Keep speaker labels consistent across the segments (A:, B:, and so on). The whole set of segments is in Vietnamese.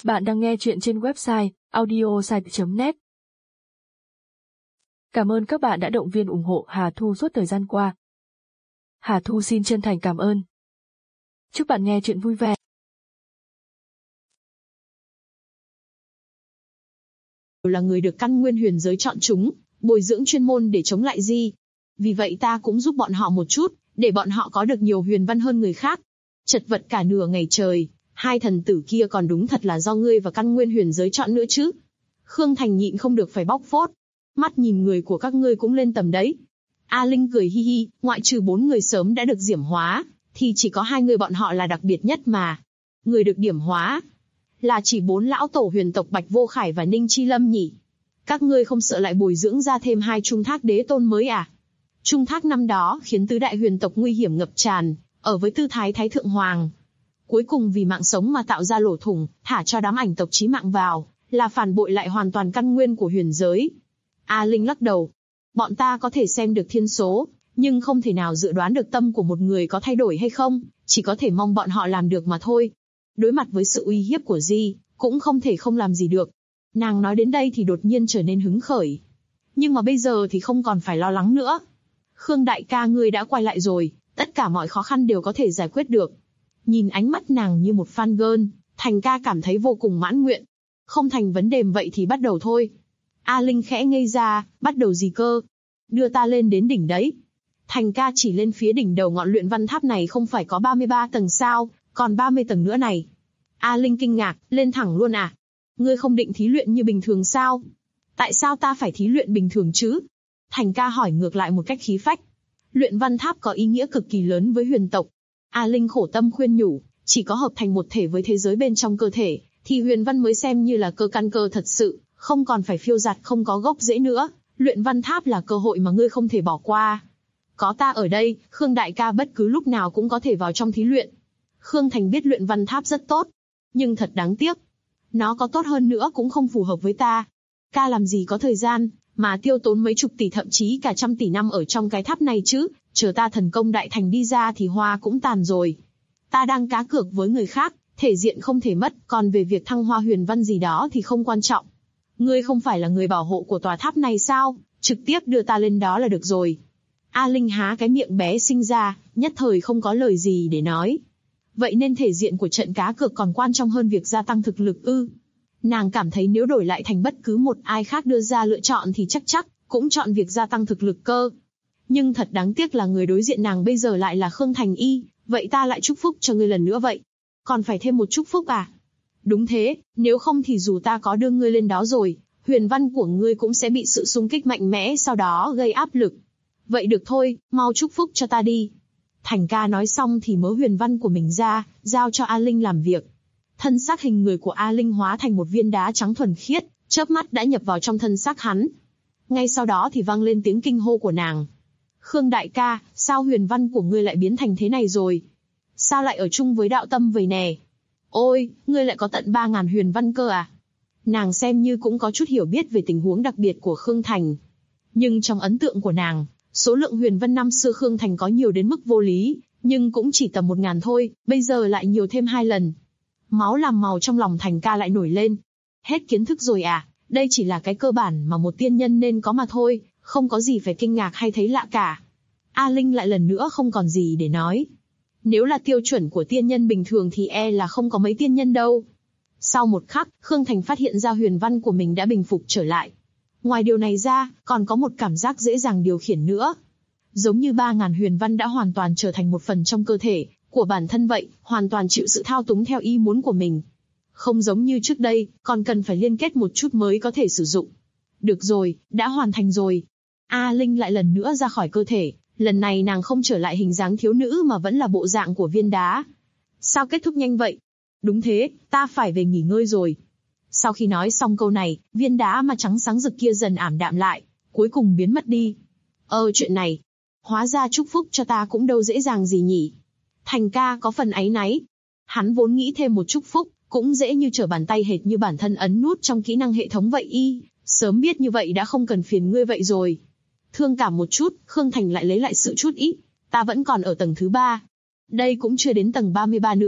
A: Bạn đang nghe chuyện trên website audiosite.net. Cảm ơn các bạn đã động viên ủng hộ Hà Thu suốt thời gian qua. Hà Thu xin chân thành cảm ơn. Chúc bạn nghe chuyện vui vẻ.
B: Là người được căn nguyên huyền giới chọn chúng, bồi dưỡng chuyên môn để chống lại Di. Vì vậy ta cũng giúp bọn họ một chút, để bọn họ có được nhiều huyền văn hơn người khác. Chật vật cả nửa ngày trời, hai thần tử kia còn đúng thật là do ngươi và căn nguyên huyền giới chọn nữa chứ. Khương Thành nhịn không được phải bóc phốt. Mắt nhìn người của các ngươi cũng lên tầm đấy. A Linh cười hi hi, ngoại trừ 4 người sớm đã được điểm hóa, thì chỉ có 2 người bọn họ là đặc biệt nhất mà. Người được điểm hóa là chỉ 4 lão tổ huyền tộc Bạch Vô Khải và Ninh Chi Lâm nhỉ? Các ngươi không sợ lại bồi dưỡng ra thêm 2 Trung Thác đế tôn mới à? Trung Thác năm đó khiến tứ đại huyền tộc nguy hiểm ngập tràn, ở với tư thái Thái Thượng Hoàng. Cuối cùng vì mạng sống mà tạo ra lỗ thủng, thả cho đám ảnh tộc chí mạng vào, là phản bội lại hoàn toàn căn nguyên của huyền giới. A Linh lắc đầu. Bọn ta có thể xem được thiên số, nhưng không thể nào dự đoán được tâm của một người có thay đổi hay không, chỉ có thể mong bọn họ làm được mà thôi. Đối mặt với sự uy hiếp của Di, cũng không thể không làm gì được. Nàng nói đến đây thì đột nhiên trở nên hứng khởi. Nhưng mà bây giờ thì không còn phải lo lắng nữa. Khương đại ca ngươi đã quay lại rồi, tất cả mọi khó khăn đều có thể giải quyết được. Nhìn ánh mắt nàng như một fan girl, Thành ca cảm thấy vô cùng mãn nguyện. Không thành vấn đề vậy thì bắt đầu thôi. A Linh khẽ ngây ra, bắt đầu gì cơ? Đưa ta lên đến đỉnh đấy. Thành ca chỉ lên phía đỉnh đầu ngọn luyện văn tháp này không phải có 33 tầng sao, còn 30 tầng nữa này. A Linh kinh ngạc, lên thẳng luôn à? Ngươi không định thí luyện như bình thường sao? Tại sao ta phải thí luyện bình thường chứ? Thành ca hỏi ngược lại một cách khí phách. Luyện văn tháp có ý nghĩa cực kỳ lớn với huyền tộc. A Linh khổ tâm khuyên nhủ, chỉ có hợp thành một thể với thế giới bên trong cơ thể, thì huyền văn mới xem như là cơ căn cơ thật sự, không còn phải phiêu dạt không có gốc rễ nữa. Luyện văn tháp là cơ hội mà ngươi không thể bỏ qua. Có ta ở đây, Khương đại ca bất cứ lúc nào cũng có thể vào trong thí luyện. Khương Thành biết luyện văn tháp rất tốt, nhưng thật đáng tiếc. Nó có tốt hơn nữa cũng không phù hợp với ta. Ca làm gì có thời gian, mà tiêu tốn mấy chục tỷ thậm chí cả trăm tỷ năm ở trong cái tháp này chứ, chờ ta thần công đại thành đi ra thì hoa cũng tàn rồi. Ta đang cá cược với người khác, thể diện không thể mất, còn về việc thăng hoa huyền văn gì đó thì không quan trọng. Ngươi không phải là người bảo hộ của tòa tháp này sao, trực tiếp đưa ta lên đó là được rồi. A Linh há cái miệng bé sinh ra, nhất thời không có lời gì để nói. Vậy nên thể diện của trận cá cược còn quan trọng hơn việc gia tăng thực lực ư? Nàng cảm thấy nếu đổi lại thành bất cứ một ai khác đưa ra lựa chọn thì chắc cũng chọn việc gia tăng thực lực cơ. Nhưng thật đáng tiếc là người đối diện nàng bây giờ lại là Khương Thành Y, vậy ta lại chúc phúc cho ngươi lần nữa vậy. Còn phải thêm một chúc phúc à? Đúng thế, nếu không thì dù ta có đưa ngươi lên đó rồi, huyền văn của ngươi cũng sẽ bị sự xung kích mạnh mẽ sau đó gây áp lực. Vậy được thôi, mau chúc phúc cho ta đi. Thành ca nói xong thì mớ huyền văn của mình ra, giao cho A Linh làm việc. Thân xác hình người của A Linh hóa thành một viên đá trắng thuần khiết, chớp mắt đã nhập vào trong thân xác hắn. Ngay sau đó thì vang lên tiếng kinh hô của nàng. Khương đại ca, sao huyền văn của ngươi lại biến thành thế này rồi? Sao lại ở chung với đạo tâm vậy nè? Ôi, ngươi lại có tận 3.000 huyền văn cơ à? Nàng xem như cũng có chút hiểu biết về tình huống đặc biệt của Khương Thành. Nhưng trong ấn tượng của nàng, số lượng huyền văn năm xưa Khương Thành có nhiều đến mức vô lý, nhưng cũng chỉ tầm 1.000 thôi, bây giờ lại nhiều thêm 2 lần. Máu làm màu trong lòng Thành ca lại nổi lên. Hết kiến thức rồi à? Đây chỉ là cái cơ bản mà một tiên nhân nên có mà thôi, không có gì phải kinh ngạc hay thấy lạ cả. A Linh lại lần nữa không còn gì để nói. Nếu là tiêu chuẩn của tiên nhân bình thường thì là không có mấy tiên nhân đâu. Sau một khắc, Khương Thành phát hiện ra huyền văn của mình đã bình phục trở lại. Ngoài điều này ra, còn có một cảm giác dễ dàng điều khiển nữa. Giống như 3.000 huyền văn đã hoàn toàn trở thành một phần trong cơ thể của bản thân vậy, hoàn toàn chịu sự thao túng theo ý muốn của mình. Không giống như trước đây, còn cần phải liên kết một chút mới có thể sử dụng. Được rồi, đã hoàn thành rồi. A Linh lại lần nữa ra khỏi cơ thể, lần này nàng không trở lại hình dáng thiếu nữ mà vẫn là bộ dạng của viên đá. Sao kết thúc nhanh vậy? Đúng thế, ta phải về nghỉ ngơi rồi. Sau khi nói xong câu này, viên đá mà trắng sáng rực kia dần ảm đạm lại, cuối cùng biến mất đi. Chuyện này, hóa ra chúc phúc cho ta cũng đâu dễ dàng gì nhỉ? Thành ca có phần áy náy. Hắn vốn nghĩ thêm một chúc phúc, cũng dễ như trở bàn tay hệt như bản thân ấn nút trong kỹ năng hệ thống vậy sớm biết như vậy đã không cần phiền ngươi vậy rồi. Thương cảm một chút, Khương Thành lại lấy lại sự chút ý. Ta vẫn còn ở tầng thứ 3. Đây cũng chưa đến tầng 33 nữa,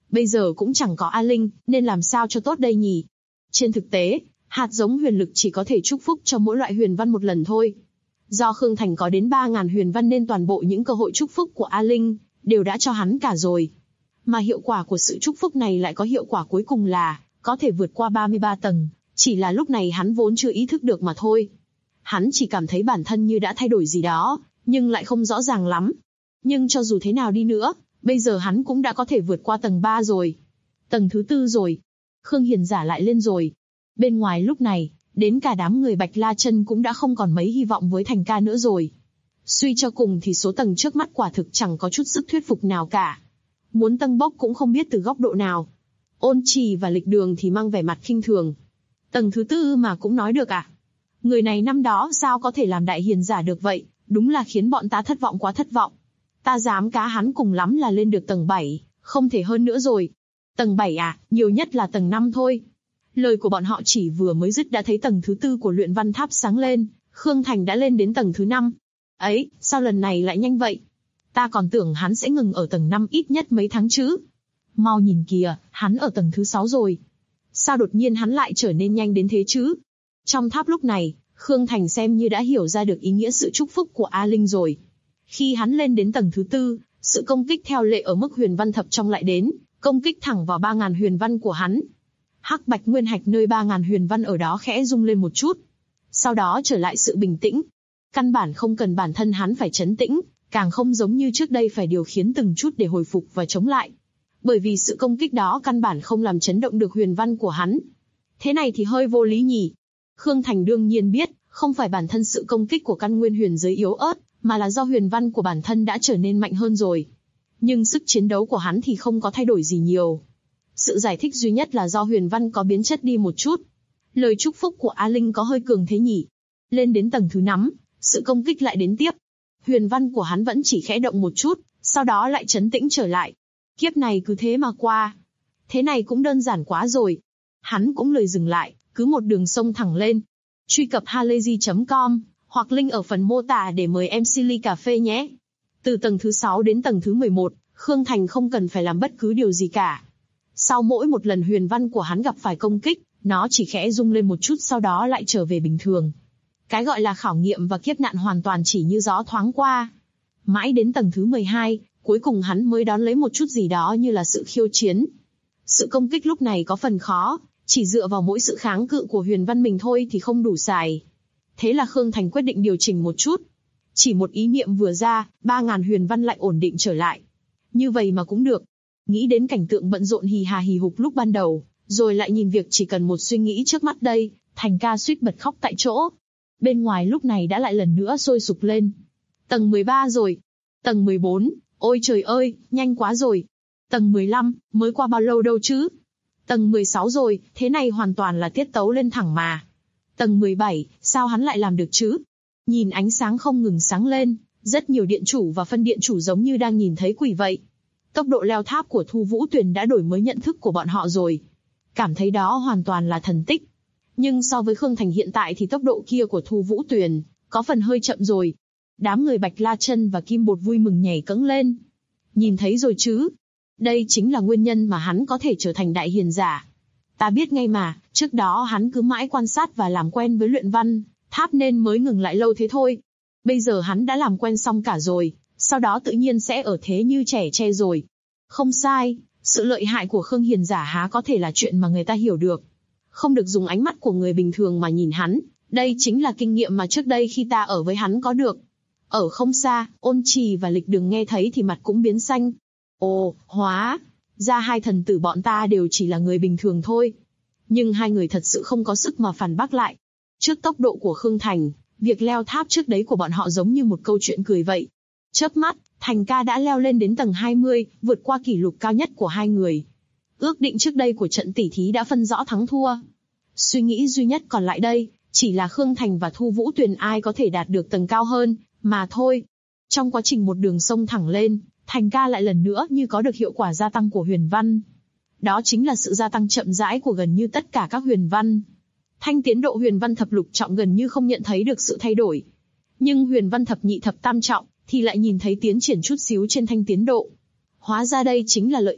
B: Bây giờ cũng chẳng có A Linh, nên làm sao cho tốt đây nhỉ? Trên thực tế, hạt giống huyền lực chỉ có thể chúc phúc cho mỗi loại huyền văn một lần thôi. Do Khương Thành có đến 3.000 huyền văn nên toàn bộ những cơ hội chúc phúc của A Linh đều đã cho hắn cả rồi. Mà hiệu quả của sự chúc phúc này lại có hiệu quả cuối cùng là có thể vượt qua 33 tầng, chỉ là lúc này hắn vốn chưa ý thức được mà thôi. Hắn chỉ cảm thấy bản thân như đã thay đổi gì đó, nhưng lại không rõ ràng lắm. Nhưng cho dù thế nào đi nữa, bây giờ hắn cũng đã có thể vượt qua tầng 3 rồi. Tầng thứ 4 rồi. Khương Hiền Giả lại lên rồi. Bên ngoài lúc này, đến cả đám người Bạch La Chân cũng đã không còn mấy hy vọng với Thành ca nữa rồi. Suy cho cùng thì số tầng trước mắt quả thực chẳng có chút sức thuyết phục nào cả. Muốn tăng bốc cũng không biết từ góc độ nào. Ôn Trì và Lịch Đường thì mang vẻ mặt khinh thường. Tầng thứ 4 mà cũng nói được à? Người này năm đó sao có thể làm đại hiền giả được vậy, đúng là khiến bọn ta thất vọng quá thất vọng. Ta dám cá hắn cùng lắm là lên được tầng 7, không thể hơn nữa rồi. Tầng 7 à, nhiều nhất là tầng 5 thôi. Lời của bọn họ chỉ vừa mới dứt đã thấy tầng thứ 4 của luyện văn tháp sáng lên, Khương Thành đã lên đến tầng thứ 5. Ấy, sao lần này lại nhanh vậy? Ta còn tưởng hắn sẽ ngừng ở tầng 5 ít nhất mấy tháng chứ. Mau nhìn kìa, hắn ở tầng thứ 6 rồi. Sao đột nhiên hắn lại trở nên nhanh đến thế chứ? Trong tháp lúc này, Khương Thành xem như đã hiểu ra được ý nghĩa sự chúc phúc của A Linh rồi. Khi hắn lên đến tầng thứ 4, sự công kích theo lệ ở mức huyền văn thập trong lại đến, công kích thẳng vào 3.000 huyền văn của hắn. Hắc Bạch Nguyên Hạch nơi 3.000 huyền văn ở đó khẽ rung lên một chút. Sau đó trở lại sự bình tĩnh. Căn bản không cần bản thân hắn phải trấn tĩnh, càng không giống như trước đây phải điều khiển từng chút để hồi phục và chống lại. Bởi vì sự công kích đó căn bản không làm chấn động được huyền văn của hắn. Thế này thì hơi vô lý nhỉ. Khương Thành đương nhiên biết, không phải bản thân sự công kích của căn nguyên huyền giới yếu ớt, mà là do huyền văn của bản thân đã trở nên mạnh hơn rồi. Nhưng sức chiến đấu của hắn thì không có thay đổi gì nhiều. Sự giải thích duy nhất là do huyền văn có biến chất đi một chút. Lời chúc phúc của A Linh có hơi cường thế nhỉ. Lên đến tầng thứ 5, sự công kích lại đến tiếp. Huyền văn của hắn vẫn chỉ khẽ động một chút, sau đó lại trấn tĩnh trở lại. Kiếp này cứ thế mà qua. Thế này cũng đơn giản quá rồi. Hắn cũng lười dừng lại, cứ một đường sông thẳng lên. Truy cập halayzi.com hoặc link ở phần mô tả để mời MC ly cà phê nhé. Từ tầng thứ 6 đến tầng thứ 11, Khương Thành không cần phải làm bất cứ điều gì cả. Sau mỗi một lần huyền văn của hắn gặp phải công kích, nó chỉ khẽ rung lên một chút sau đó lại trở về bình thường. Cái gọi là khảo nghiệm và kiếp nạn hoàn toàn chỉ như gió thoáng qua. Mãi đến tầng thứ 12, cuối cùng hắn mới đón lấy một chút gì đó như là sự khiêu chiến. Sự công kích lúc này có phần khó, chỉ dựa vào mỗi sự kháng cự của huyền văn mình thôi thì không đủ xài. Thế là Khương Thành quyết định điều chỉnh một chút. Chỉ một ý niệm vừa ra, 3.000 huyền văn lại ổn định trở lại. Như vậy mà cũng được. Nghĩ đến cảnh tượng bận rộn hì hà hì hục lúc ban đầu, rồi lại nhìn việc chỉ cần một suy nghĩ trước mắt đây, Thành ca suýt bật khóc tại chỗ. Bên ngoài lúc này đã lại lần nữa sôi sục lên. Tầng 13 rồi. Tầng 14, ôi trời ơi, nhanh quá rồi. Tầng 15, mới qua bao lâu đâu chứ. Tầng 16 rồi, thế này hoàn toàn là tiết tấu lên thẳng mà. Tầng 17, sao hắn lại làm được chứ? Nhìn ánh sáng không ngừng sáng lên, rất nhiều điện chủ và phân điện chủ giống như đang nhìn thấy quỷ vậy. Tốc độ leo tháp của Thu Vũ Tuyền đã đổi mới nhận thức của bọn họ rồi. Cảm thấy đó hoàn toàn là thần tích. Nhưng so với Khương Thành hiện tại thì tốc độ kia của Thu Vũ Tuyền có phần hơi chậm rồi. Đám người Bạch La Chân và Kim Bột vui mừng nhảy cẫng lên. Nhìn thấy rồi chứ? Đây chính là nguyên nhân mà hắn có thể trở thành đại hiền giả. Ta biết ngay mà, trước đó hắn cứ mãi quan sát và làm quen với luyện văn tháp nên mới ngừng lại lâu thế thôi. Bây giờ hắn đã làm quen xong cả rồi, sau đó tự nhiên sẽ ở thế như trẻ tre rồi. Không sai, sự lợi hại của Khương Hiền giả há có thể là chuyện mà người ta hiểu được. Không được dùng ánh mắt của người bình thường mà nhìn hắn, đây chính là kinh nghiệm mà trước đây khi ta ở với hắn có được. Ở không xa, Ôn Trì và Lịch Đường nghe thấy thì mặt cũng biến xanh. Ồ, hóa ra hai thần tử bọn ta đều chỉ là người bình thường thôi. Nhưng hai người thật sự không có sức mà phản bác lại. Trước tốc độ của Khương Thành, việc leo tháp trước đấy của bọn họ giống như một câu chuyện cười vậy. Chớp mắt, Thành ca đã leo lên đến tầng 20, vượt qua kỷ lục cao nhất của hai người. Ước định trước đây của trận tỉ thí đã phân rõ thắng thua. Suy nghĩ duy nhất còn lại đây, chỉ là Khương Thành và Thu Vũ Tuyền ai có thể đạt được tầng cao hơn, mà thôi. Trong quá trình một đường sông thẳng lên, Thành ca lại lần nữa như có được hiệu quả gia tăng của huyền văn. Đó chính là sự gia tăng chậm rãi của gần như tất cả các huyền văn. Thanh tiến độ huyền văn thập lục trọng gần như không nhận thấy được sự thay đổi. Nhưng huyền văn thập nhị thập tam trọng thì lại nhìn thấy tiến triển chút xíu trên thanh tiến độ. Hóa ra đây chính là lợi ích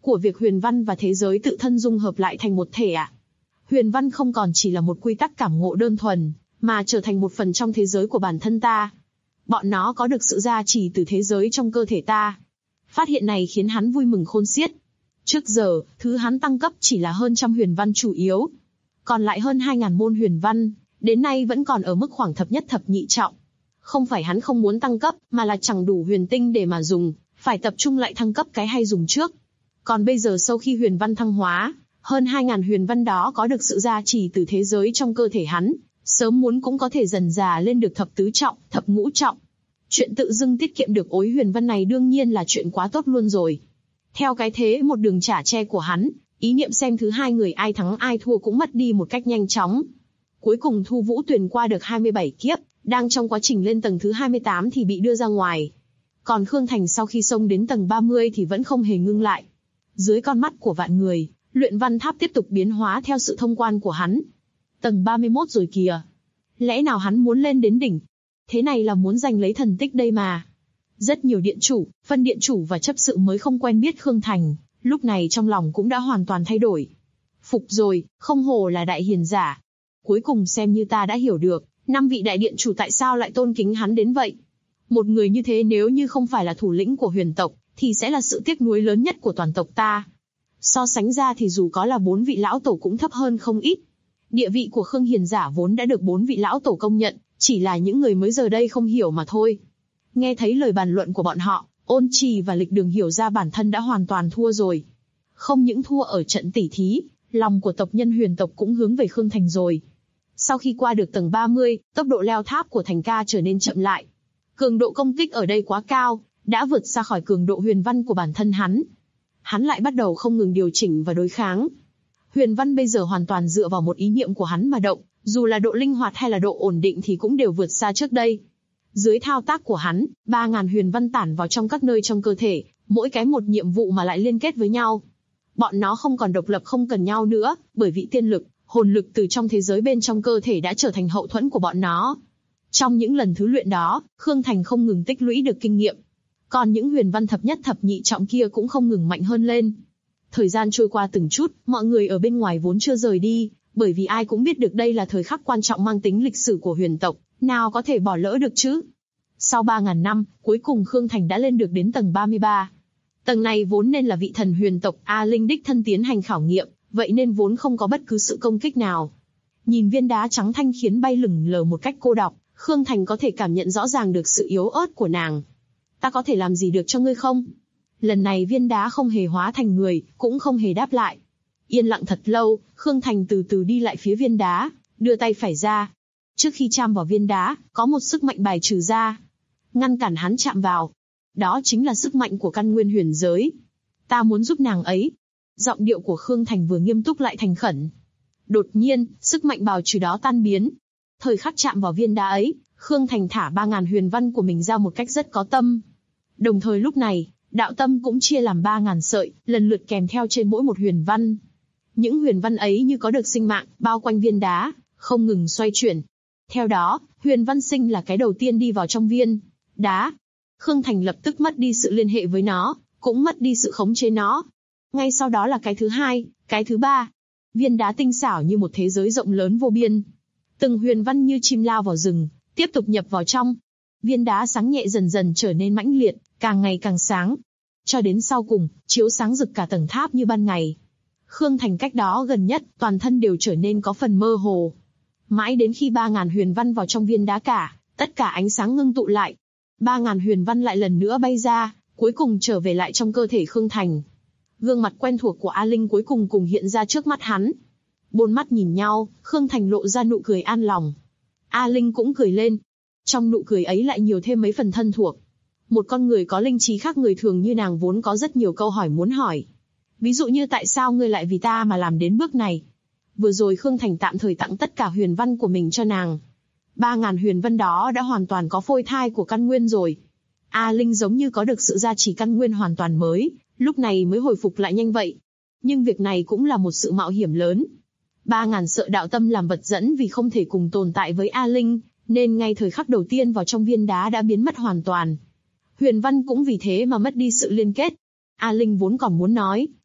B: của việc huyền văn và thế giới tự thân dung hợp lại thành một thể ạ. Huyền văn không còn chỉ là một quy tắc cảm ngộ đơn thuần, mà trở thành một phần trong thế giới của bản thân ta. Bọn nó có được sự gia trì từ thế giới trong cơ thể ta. Phát hiện này khiến hắn vui mừng khôn xiết. Trước giờ, thứ hắn tăng cấp chỉ là hơn trăm huyền văn chủ yếu. Còn lại hơn 2.000 môn huyền văn, đến nay vẫn còn ở mức khoảng thập nhất thập nhị trọng. Không phải hắn không muốn tăng cấp, mà là chẳng đủ huyền tinh để mà dùng, phải tập trung lại thăng cấp cái hay dùng trước. Còn bây giờ sau khi huyền văn thăng hóa, hơn 2.000 huyền văn đó có được sự gia trì từ thế giới trong cơ thể hắn, sớm muốn cũng có thể dần dà lên được thập tứ trọng, thập ngũ trọng. Chuyện tự dưng tiết kiệm được ối huyền văn này đương nhiên là chuyện quá tốt luôn rồi. Theo cái thế một đường chả che của hắn, ý niệm xem thứ hai người ai thắng ai thua cũng mất đi một cách nhanh chóng. Cuối cùng Thu Vũ Tuyền qua được 27 kiếp, đang trong quá trình lên tầng thứ 28 thì bị đưa ra ngoài. Còn Khương Thành sau khi xông đến tầng 30 thì vẫn không hề ngưng lại. Dưới con mắt của vạn người, luyện văn tháp tiếp tục biến hóa theo sự thông quan của hắn. Tầng 31 rồi kìa. Lẽ nào hắn muốn lên đến đỉnh? Thế này là muốn giành lấy thần tích đây mà. Rất nhiều điện chủ, phân điện chủ và chấp sự mới không quen biết Khương Thành, lúc này trong lòng cũng đã hoàn toàn thay đổi. Phục rồi, không hổ là đại hiền giả. Cuối cùng xem như ta đã hiểu được, 5 vị đại điện chủ tại sao lại tôn kính hắn đến vậy. Một người như thế nếu như không phải là thủ lĩnh của huyền tộc, thì sẽ là sự tiếc nuối lớn nhất của toàn tộc ta. So sánh ra thì dù có là 4 vị lão tổ cũng thấp hơn không ít. Địa vị của Khương hiền giả vốn đã được 4 vị lão tổ công nhận, chỉ là những người mới giờ đây không hiểu mà thôi. Nghe thấy lời bàn luận của bọn họ, Ôn Trì và Lịch Đường hiểu ra bản thân đã hoàn toàn thua rồi. Không những thua ở trận tỉ thí, lòng của tộc nhân huyền tộc cũng hướng về Khương Thành rồi. Sau khi qua được tầng 30, tốc độ leo tháp của Thành ca trở nên chậm lại. Cường độ công kích ở đây quá cao, đã vượt xa khỏi cường độ huyền văn của bản thân hắn. Hắn lại bắt đầu không ngừng điều chỉnh và đối kháng. Huyền văn bây giờ hoàn toàn dựa vào một ý niệm của hắn mà động, dù là độ linh hoạt hay là độ ổn định thì cũng đều vượt xa trước đây. Dưới thao tác của hắn, 3.000 huyền văn tản vào trong các nơi trong cơ thể, mỗi cái một nhiệm vụ mà lại liên kết với nhau. Bọn nó không còn độc lập không cần nhau nữa, bởi vì tiên lực, hồn lực từ trong thế giới bên trong cơ thể đã trở thành hậu thuẫn của bọn nó. Trong những lần thử luyện đó, Khương Thành không ngừng tích lũy được kinh nghiệm. Còn những huyền văn thập nhất thập nhị trọng kia cũng không ngừng mạnh hơn lên. Thời gian trôi qua từng chút, mọi người ở bên ngoài vốn chưa rời đi, bởi vì ai cũng biết được đây là thời khắc quan trọng mang tính lịch sử của huyền tộc, nào có thể bỏ lỡ được chứ. Sau 3.000 năm, cuối cùng Khương Thành đã lên được đến tầng 33. Tầng này vốn nên là vị thần huyền tộc A Linh đích thân tiến hành khảo nghiệm, vậy nên vốn không có bất cứ sự công kích nào. Nhìn viên đá trắng thanh khiến bay lửng lờ một cách cô đọng, Khương Thành có thể cảm nhận rõ ràng được sự yếu ớt của nàng. Ta có thể làm gì được cho ngươi không? Lần này viên đá không hề hóa thành người, cũng không hề đáp lại. Yên lặng thật lâu, Khương Thành từ từ đi lại phía viên đá, đưa tay phải ra. Trước khi chạm vào viên đá, có một sức mạnh bài trừ ra, ngăn cản hắn chạm vào. Đó chính là sức mạnh của căn nguyên huyền giới. Ta muốn giúp nàng ấy. Giọng điệu của Khương Thành vừa nghiêm túc lại thành khẩn. Đột nhiên, sức mạnh bào trừ đó tan biến. Thời khắc chạm vào viên đá ấy, Khương Thành thả 3.000 huyền văn của mình ra một cách rất có tâm. Đồng thời lúc này, đạo tâm cũng chia làm 3.000 sợi, lần lượt kèm theo trên mỗi một huyền văn. Những huyền văn ấy như có được sinh mạng, bao quanh viên đá, không ngừng xoay chuyển. Theo đó, huyền văn sinh là cái đầu tiên đi vào trong viên đá. Khương Thành lập tức mất đi sự liên hệ với nó, cũng mất đi sự khống chế nó. Ngay sau đó là cái thứ hai, cái thứ ba. Viên đá tinh xảo như một thế giới rộng lớn vô biên. Từng huyền văn như chim lao vào rừng, tiếp tục nhập vào trong. Viên đá sáng nhẹ dần dần trở nên mãnh liệt, càng ngày càng sáng. Cho đến sau cùng, chiếu sáng rực cả tầng tháp như ban ngày. Khương Thành cách đó gần nhất, toàn thân đều trở nên có phần mơ hồ. Mãi đến khi 3.000 huyền văn vào trong viên đá cả, tất cả ánh sáng ngưng tụ lại. 3.000 huyền văn lại lần nữa bay ra, cuối cùng trở về lại trong cơ thể Khương Thành. Gương mặt quen thuộc của A Linh cuối cùng cùng hiện ra trước mắt hắn. Bốn mắt nhìn nhau, Khương Thành lộ ra nụ cười an lòng. A Linh cũng cười lên. Trong nụ cười ấy lại nhiều thêm mấy phần thân thuộc. Một con người có linh trí khác người thường như nàng vốn có rất nhiều câu hỏi muốn hỏi. Ví dụ như tại sao ngươi lại vì ta mà làm đến bước này? Vừa rồi Khương Thành tạm thời tặng tất cả huyền văn của mình cho nàng. 3.000 huyền văn đó đã hoàn toàn có phôi thai của căn nguyên rồi. A Linh giống như có được sự gia trì căn nguyên hoàn toàn mới, lúc này mới hồi phục lại nhanh vậy. Nhưng việc này cũng là một sự mạo hiểm lớn. 3.000 sợi đạo tâm làm vật dẫn vì không thể cùng tồn tại với A Linh, nên ngay thời khắc đầu tiên vào trong viên đá đã biến mất hoàn toàn. Huyền văn cũng vì thế mà mất đi sự liên kết. A Linh vốn còn muốn nói,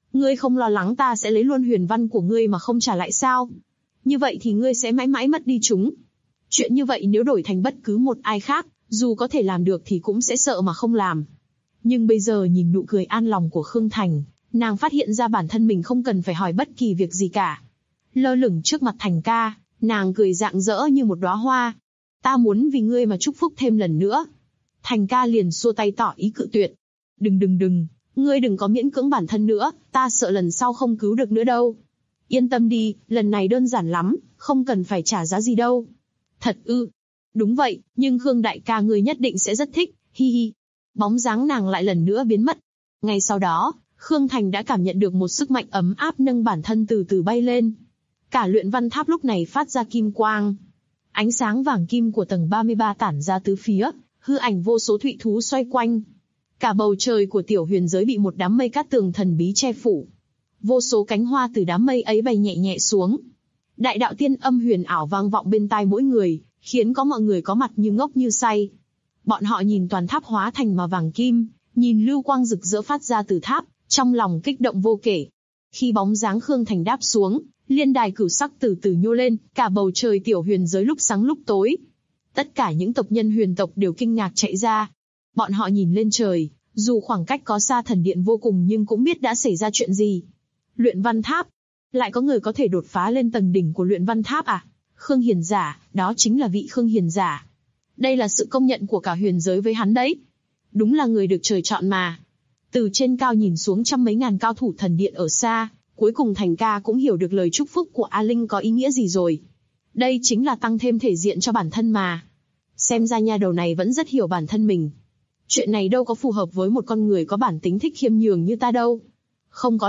B: Ngươi không lo lắng ta sẽ lấy luôn huyền văn của ngươi mà không trả lại sao? Như vậy thì ngươi sẽ mãi mãi mất đi chúng. Chuyện như vậy nếu đổi thành bất cứ một ai khác, dù có thể làm được thì cũng sẽ sợ mà không làm. Nhưng bây giờ nhìn nụ cười an lòng của Khương Thành, nàng phát hiện ra bản thân mình không cần phải hỏi bất kỳ việc gì cả. Lơ lửng trước mặt Thành ca, nàng cười rạng rỡ như một đóa hoa. Ta muốn vì ngươi mà chúc phúc thêm lần nữa. Thành ca liền xua tay tỏ ý cự tuyệt. Đừng, ngươi đừng có miễn cưỡng bản thân nữa, ta sợ lần sau không cứu được nữa đâu. Yên tâm đi, lần này đơn giản lắm, không cần phải trả giá gì đâu. Thật ư? Đúng vậy, nhưng Khương đại ca ngươi nhất định sẽ rất thích, hi hi. Bóng dáng nàng lại lần nữa biến mất. Ngay sau đó, Khương Thành đã cảm nhận được một sức mạnh ấm áp nâng bản thân từ từ bay lên. Cả luyện văn tháp lúc này phát ra kim quang. Ánh sáng vàng kim của tầng 33 tản ra tứ phía, hư ảnh vô số thụy thú xoay quanh. Cả bầu trời của tiểu huyền giới bị một đám mây cát tường thần bí che phủ. Vô số cánh hoa từ đám mây ấy bay nhẹ nhẹ xuống. Đại đạo tiên âm huyền ảo vang vọng bên tai mỗi người, khiến có mọi người có mặt như ngốc như say. Bọn họ nhìn toàn tháp hóa thành màu vàng kim, nhìn lưu quang rực rỡ phát ra từ tháp, trong lòng kích động vô kể. Khi bóng dáng Khương Thành đáp xuống, liên đài cửu sắc từ từ nhô lên, cả bầu trời tiểu huyền giới lúc sáng lúc tối. Tất cả những tộc nhân huyền tộc đều kinh ngạc chạy ra. Bọn họ nhìn lên trời, dù khoảng cách có xa thần điện vô cùng nhưng cũng biết đã xảy ra chuyện gì. Luyện văn tháp. Lại có người có thể đột phá lên tầng đỉnh của luyện văn tháp à? Khương Hiền Giả, đó chính là vị Khương Hiền Giả. Đây là sự công nhận của cả huyền giới với hắn đấy. Đúng là người được trời chọn mà. Từ trên cao nhìn xuống trăm mấy ngàn cao thủ thần điện ở xa, cuối cùng Thành ca cũng hiểu được lời chúc phúc của A Linh có ý nghĩa gì rồi. Đây chính là tăng thêm thể diện cho bản thân mà. Xem ra nha đầu này vẫn rất hiểu bản thân mình. Chuyện này đâu có phù hợp với một con người có bản tính thích khiêm nhường như ta đâu. Không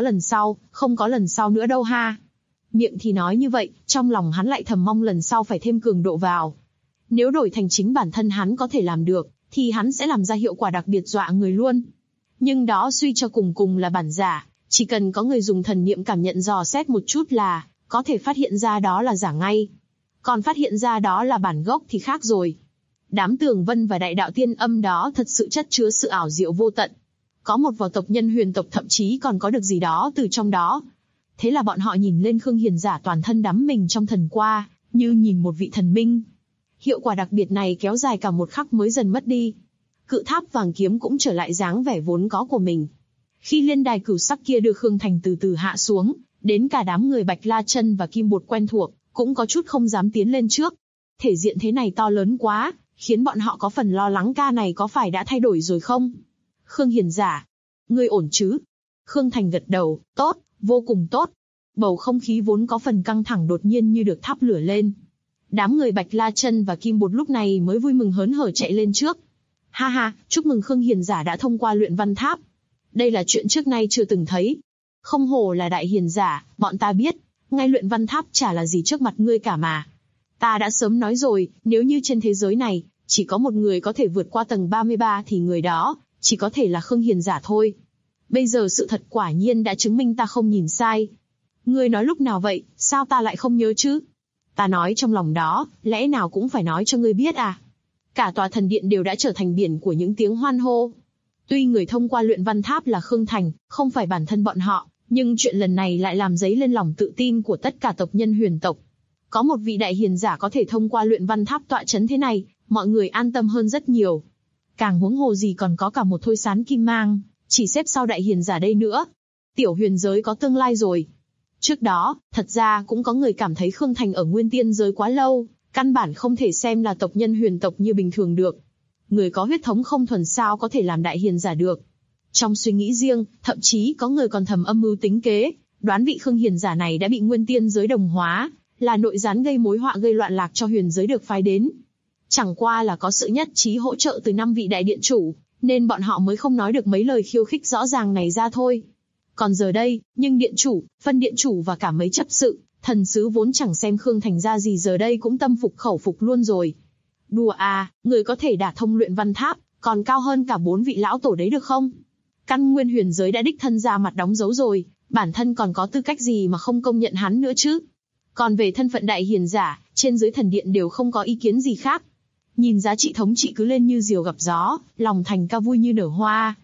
B: có lần sau nữa đâu ha. Miệng thì nói như vậy, trong lòng hắn lại thầm mong lần sau phải thêm cường độ vào. Nếu đổi thành chính bản thân hắn có thể làm được, thì hắn sẽ làm ra hiệu quả đặc biệt dọa người luôn. Nhưng đó suy cho cùng là bản giả, chỉ cần có người dùng thần niệm cảm nhận dò xét một chút là có thể phát hiện ra đó là giả ngay. Còn phát hiện ra đó là bản gốc thì khác rồi. Đám tường vân và đại đạo tiên âm đó thật sự chất chứa sự ảo diệu vô tận. Có một vài tộc nhân huyền tộc thậm chí còn có được gì đó từ trong đó. Thế là bọn họ nhìn lên Khương Hiền Giả toàn thân đắm mình trong thần qua, như nhìn một vị thần minh. Hiệu quả đặc biệt này kéo dài cả một khắc mới dần mất đi. Cự tháp vàng kiếm cũng trở lại dáng vẻ vốn có của mình. Khi liên đài cửu sắc kia đưa Khương Thành từ từ hạ xuống, đến cả đám người Bạch La Chân và Kim Bột quen thuộc, cũng có chút không dám tiến lên trước. Thể diện thế này to lớn quá, khiến bọn họ có phần lo lắng ca này có phải đã thay đổi rồi không? Khương Hiền Giả, ngươi ổn chứ? Khương Thành gật đầu, tốt, vô cùng tốt. Bầu không khí vốn có phần căng thẳng đột nhiên như được thắp lửa lên. Đám người Bạch La Chân và Kim Bột lúc này mới vui mừng hớn hở chạy lên trước. Ha ha, chúc mừng Khương Hiền Giả đã thông qua luyện văn tháp. Đây là chuyện trước nay chưa từng thấy. Không hổ là đại hiền giả, bọn ta biết, ngay luyện văn tháp chả là gì trước mặt ngươi cả mà. Ta đã sớm nói rồi, nếu như trên thế giới này, chỉ có một người có thể vượt qua tầng 33 thì người đó, chỉ có thể là Khương Hiền Giả thôi. Bây giờ sự thật quả nhiên đã chứng minh ta không nhìn sai. Ngươi nói lúc nào vậy, sao ta lại không nhớ chứ? Ta nói trong lòng đó, lẽ nào cũng phải nói cho ngươi biết à? Cả tòa thần điện đều đã trở thành biển của những tiếng hoan hô. Tuy người thông qua luyện văn tháp là Khương Thành, không phải bản thân bọn họ, nhưng chuyện lần này lại làm dấy lên lòng tự tin của tất cả tộc nhân huyền tộc. Có một vị đại hiền giả có thể thông qua luyện văn tháp tọa chấn thế này, mọi người an tâm hơn rất nhiều. Càng huống hồ gì còn có cả một Thôi Sán Kim Mang, chỉ xếp sau đại hiền giả đây nữa. Tiểu huyền giới có tương lai rồi. Trước đó, thật ra cũng có người cảm thấy Khương Thành ở nguyên tiên giới quá lâu, căn bản không thể xem là tộc nhân huyền tộc như bình thường được. Người có huyết thống không thuần sao có thể làm đại hiền giả được. Trong suy nghĩ riêng, thậm chí có người còn thầm âm mưu tính kế, đoán vị Khương hiền giả này đã bị nguyên tiên giới đồng hóa, là nội gián gây mối họa gây loạn lạc cho huyền giới được phái đến. Chẳng qua là có sự nhất trí hỗ trợ từ 5 vị đại điện chủ, nên bọn họ mới không nói được mấy lời khiêu khích rõ ràng này ra thôi. Còn giờ đây, nhưng điện chủ, phân điện chủ và cả mấy chấp sự, thần sứ vốn chẳng xem Khương Thành ra gì giờ đây cũng tâm phục khẩu phục luôn rồi. Đùa à, người có thể đả thông luyện văn tháp, còn cao hơn cả 4 vị lão tổ đấy được không? Căn nguyên huyền giới đã đích thân ra mặt đóng dấu rồi, bản thân còn có tư cách gì mà không công nhận hắn nữa chứ? Còn về thân phận đại hiền giả, trên dưới thần điện đều không có ý kiến gì khác. Nhìn giá trị thống trị cứ lên như diều gặp gió, lòng Thành ca vui như nở hoa.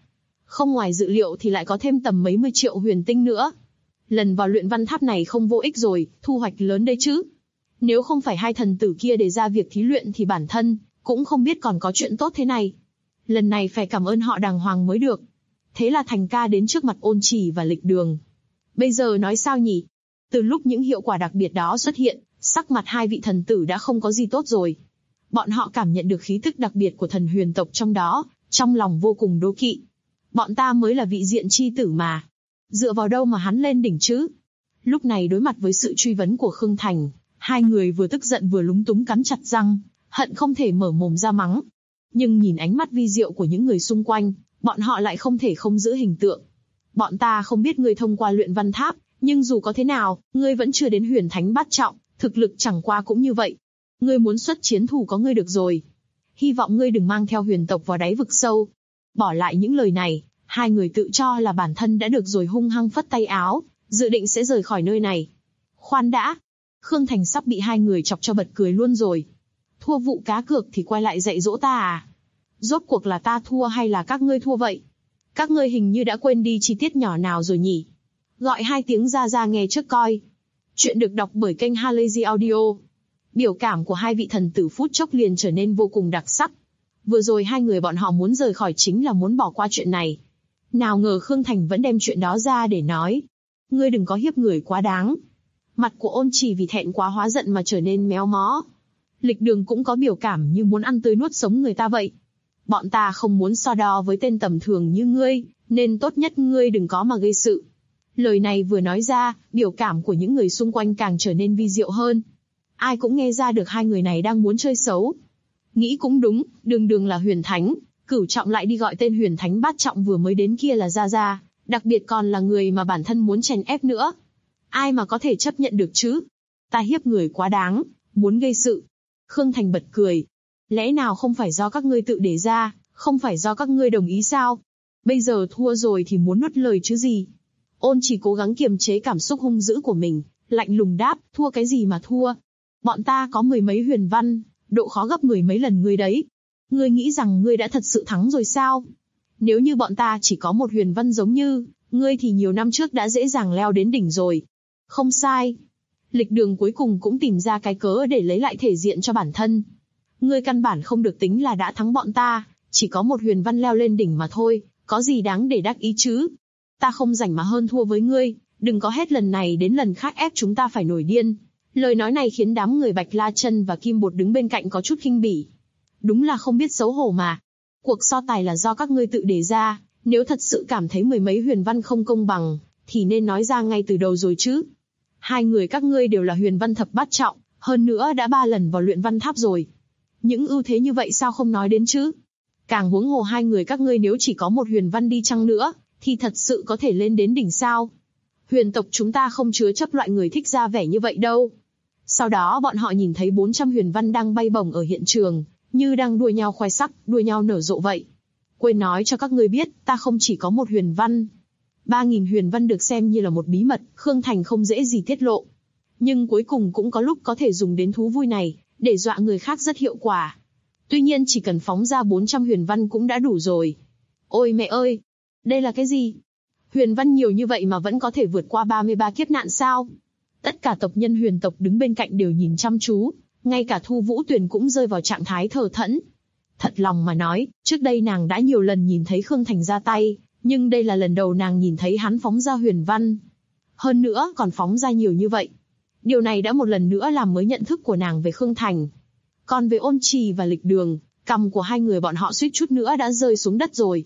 B: Không ngoài dự liệu thì lại có thêm tầm mấy mươi triệu huyền tinh nữa. Lần vào luyện văn tháp này không vô ích rồi, thu hoạch lớn đấy chứ. Nếu không phải hai thần tử kia đề ra việc thí luyện thì bản thân cũng không biết còn có chuyện tốt thế này. Lần này phải cảm ơn họ đàng hoàng mới được. Thế là Thành ca đến trước mặt Ôn Trì và Lịch Đường. Bây giờ nói sao nhỉ? Từ lúc những hiệu quả đặc biệt đó xuất hiện, sắc mặt hai vị thần tử đã không có gì tốt rồi. Bọn họ cảm nhận được khí tức đặc biệt của thần huyền tộc trong đó, trong lòng vô cùng đố kỵ. Bọn ta mới là vị diện chi tử mà. Dựa vào đâu mà hắn lên đỉnh chứ? Lúc này đối mặt với sự truy vấn của Khương Thành, hai người vừa tức giận vừa lúng túng cắn chặt răng, hận không thể mở mồm ra mắng. Nhưng nhìn ánh mắt vi diệu của những người xung quanh, bọn họ lại không thể không giữ hình tượng. Bọn ta không biết ngươi thông qua luyện văn tháp, nhưng dù có thế nào, ngươi vẫn chưa đến huyền thánh bát trọng, thực lực chẳng qua cũng như vậy. Ngươi muốn xuất chiến thủ có ngươi được rồi. Hy vọng ngươi đừng mang theo huyền tộc vào đáy vực sâu. Bỏ lại những lời này, hai người tự cho là bản thân đã được rồi hung hăng phất tay áo, dự định sẽ rời khỏi nơi này. Khoan đã, Khương Thành sắp bị hai người chọc cho bật cười luôn rồi. Thua vụ cá cược thì quay lại dạy dỗ ta à? Rốt cuộc là ta thua hay là các ngươi thua vậy? Các ngươi hình như đã quên đi chi tiết nhỏ nào rồi nhỉ? Gọi hai tiếng ra nghe trước coi. Chuyện được đọc bởi kênh Halazy Audio. Biểu cảm của hai vị thần tử phút chốc liền trở nên vô cùng đặc sắc. Vừa rồi hai người bọn họ muốn rời khỏi chính là muốn bỏ qua chuyện này. Nào ngờ Khương Thành vẫn đem chuyện đó ra để nói. Ngươi đừng có hiếp người quá đáng. Mặt của Ôn Trì vì thẹn quá hóa giận mà trở nên méo mó. Lịch Đường cũng có biểu cảm như muốn ăn tươi nuốt sống người ta vậy. Bọn ta không muốn so đo với tên tầm thường như ngươi, nên tốt nhất ngươi đừng có mà gây sự. Lời này vừa nói ra, biểu cảm của những người xung quanh càng trở nên vi diệu hơn. Ai cũng nghe ra được hai người này đang muốn chơi xấu. Nghĩ cũng đúng, đường là huyền thánh, cửu trọng lại đi gọi tên huyền thánh bát trọng vừa mới đến kia là Ra, đặc biệt còn là người mà bản thân muốn chèn ép nữa. Ai mà có thể chấp nhận được chứ? Ta hiếp người quá đáng, muốn gây sự. Khương Thành bật cười. Lẽ nào không phải do các ngươi tự đề ra, không phải do các ngươi đồng ý sao? Bây giờ thua rồi thì muốn nuốt lời chứ gì? Ôn chỉ cố gắng kiềm chế cảm xúc hung dữ của mình, lạnh lùng đáp, thua cái gì mà thua? Bọn ta có mười mấy huyền văn, độ khó gấp mười mấy lần ngươi đấy. Ngươi nghĩ rằng ngươi đã thật sự thắng rồi sao? Nếu như bọn ta chỉ có một huyền văn giống như ngươi thì nhiều năm trước đã dễ dàng leo đến đỉnh rồi. Không sai. Lịch Đường cuối cùng cũng tìm ra cái cớ để lấy lại thể diện cho bản thân. Ngươi căn bản không được tính là đã thắng bọn ta, chỉ có một huyền văn leo lên đỉnh mà thôi, có gì đáng để đắc ý chứ? Ta không rảnh mà hơn thua với ngươi, đừng có hết lần này đến lần khác ép chúng ta phải nổi điên. Lời nói này khiến đám người Bạch La Chân và Kim Bột đứng bên cạnh có chút khinh bỉ. Đúng là không biết xấu hổ mà. Cuộc so tài là do các ngươi tự đề ra, nếu thật sự cảm thấy mười mấy huyền văn không công bằng, thì nên nói ra ngay từ đầu rồi chứ. Hai người các ngươi đều là huyền văn thập bát trọng, hơn nữa đã 3 lần vào luyện văn tháp rồi. Những ưu thế như vậy sao không nói đến chứ? Càng huống hồ hai người các ngươi nếu chỉ có một huyền văn đi chăng nữa, thì thật sự có thể lên đến đỉnh sao? Huyền tộc chúng ta không chứa chấp loại người thích ra vẻ như vậy đâu. Sau đó bọn họ nhìn thấy 400 huyền văn đang bay bổng ở hiện trường, như đang đua nhau khoe sắc, đua nhau nở rộ vậy. Quên nói cho các ngươi biết, ta không chỉ có một huyền văn. 3.000 huyền văn được xem như là một bí mật, Khương Thành không dễ gì tiết lộ. Nhưng cuối cùng cũng có lúc có thể dùng đến thú vui này, để dọa người khác rất hiệu quả. Tuy nhiên chỉ cần phóng ra 400 huyền văn cũng đã đủ rồi. Ôi mẹ ơi! Đây là cái gì? Huyền văn nhiều như vậy mà vẫn có thể vượt qua 33 kiếp nạn sao? Tất cả tộc nhân huyền tộc đứng bên cạnh đều nhìn chăm chú, ngay cả Thu Vũ Tuyền cũng rơi vào trạng thái thờ thẫn. Thật lòng mà nói, trước đây nàng đã nhiều lần nhìn thấy Khương Thành ra tay, nhưng đây là lần đầu nàng nhìn thấy hắn phóng ra huyền văn. Hơn nữa còn phóng ra nhiều như vậy. Điều này đã một lần nữa làm mới nhận thức của nàng về Khương Thành. Còn về Ôn Trì và Lịch Đường, cằm của hai người bọn họ suýt chút nữa đã rơi xuống đất rồi.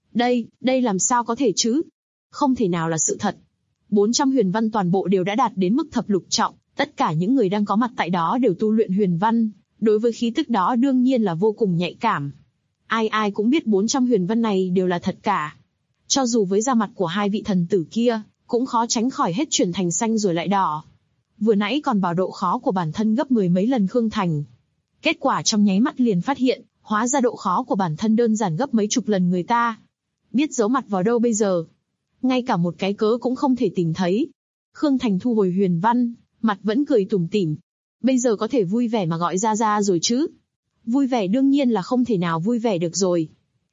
B: Đây làm sao có thể chứ? Không thể nào là sự thật. 400 huyền văn toàn bộ đều đã đạt đến mức thập lục trọng, tất cả những người đang có mặt tại đó đều tu luyện huyền văn, đối với khí tức đó đương nhiên là vô cùng nhạy cảm. Ai cũng biết 400 huyền văn này đều là thật cả. Cho dù với da mặt của hai vị thần tử kia, cũng khó tránh khỏi hết chuyển thành xanh rồi lại đỏ. Vừa nãy còn bảo độ khó của bản thân gấp 10 mấy lần Khương Thành. Kết quả trong nháy mắt liền phát hiện, hóa ra độ khó của bản thân đơn giản gấp mấy chục lần người ta. Biết giấu mặt vào đâu bây giờ? Ngay cả một cái cớ cũng không thể tìm thấy. Khương Thành thu hồi huyền văn, mặt vẫn cười tủm tỉm. Bây giờ có thể vui vẻ mà gọi ra rồi chứ? Vui vẻ đương nhiên là không thể nào vui vẻ được rồi.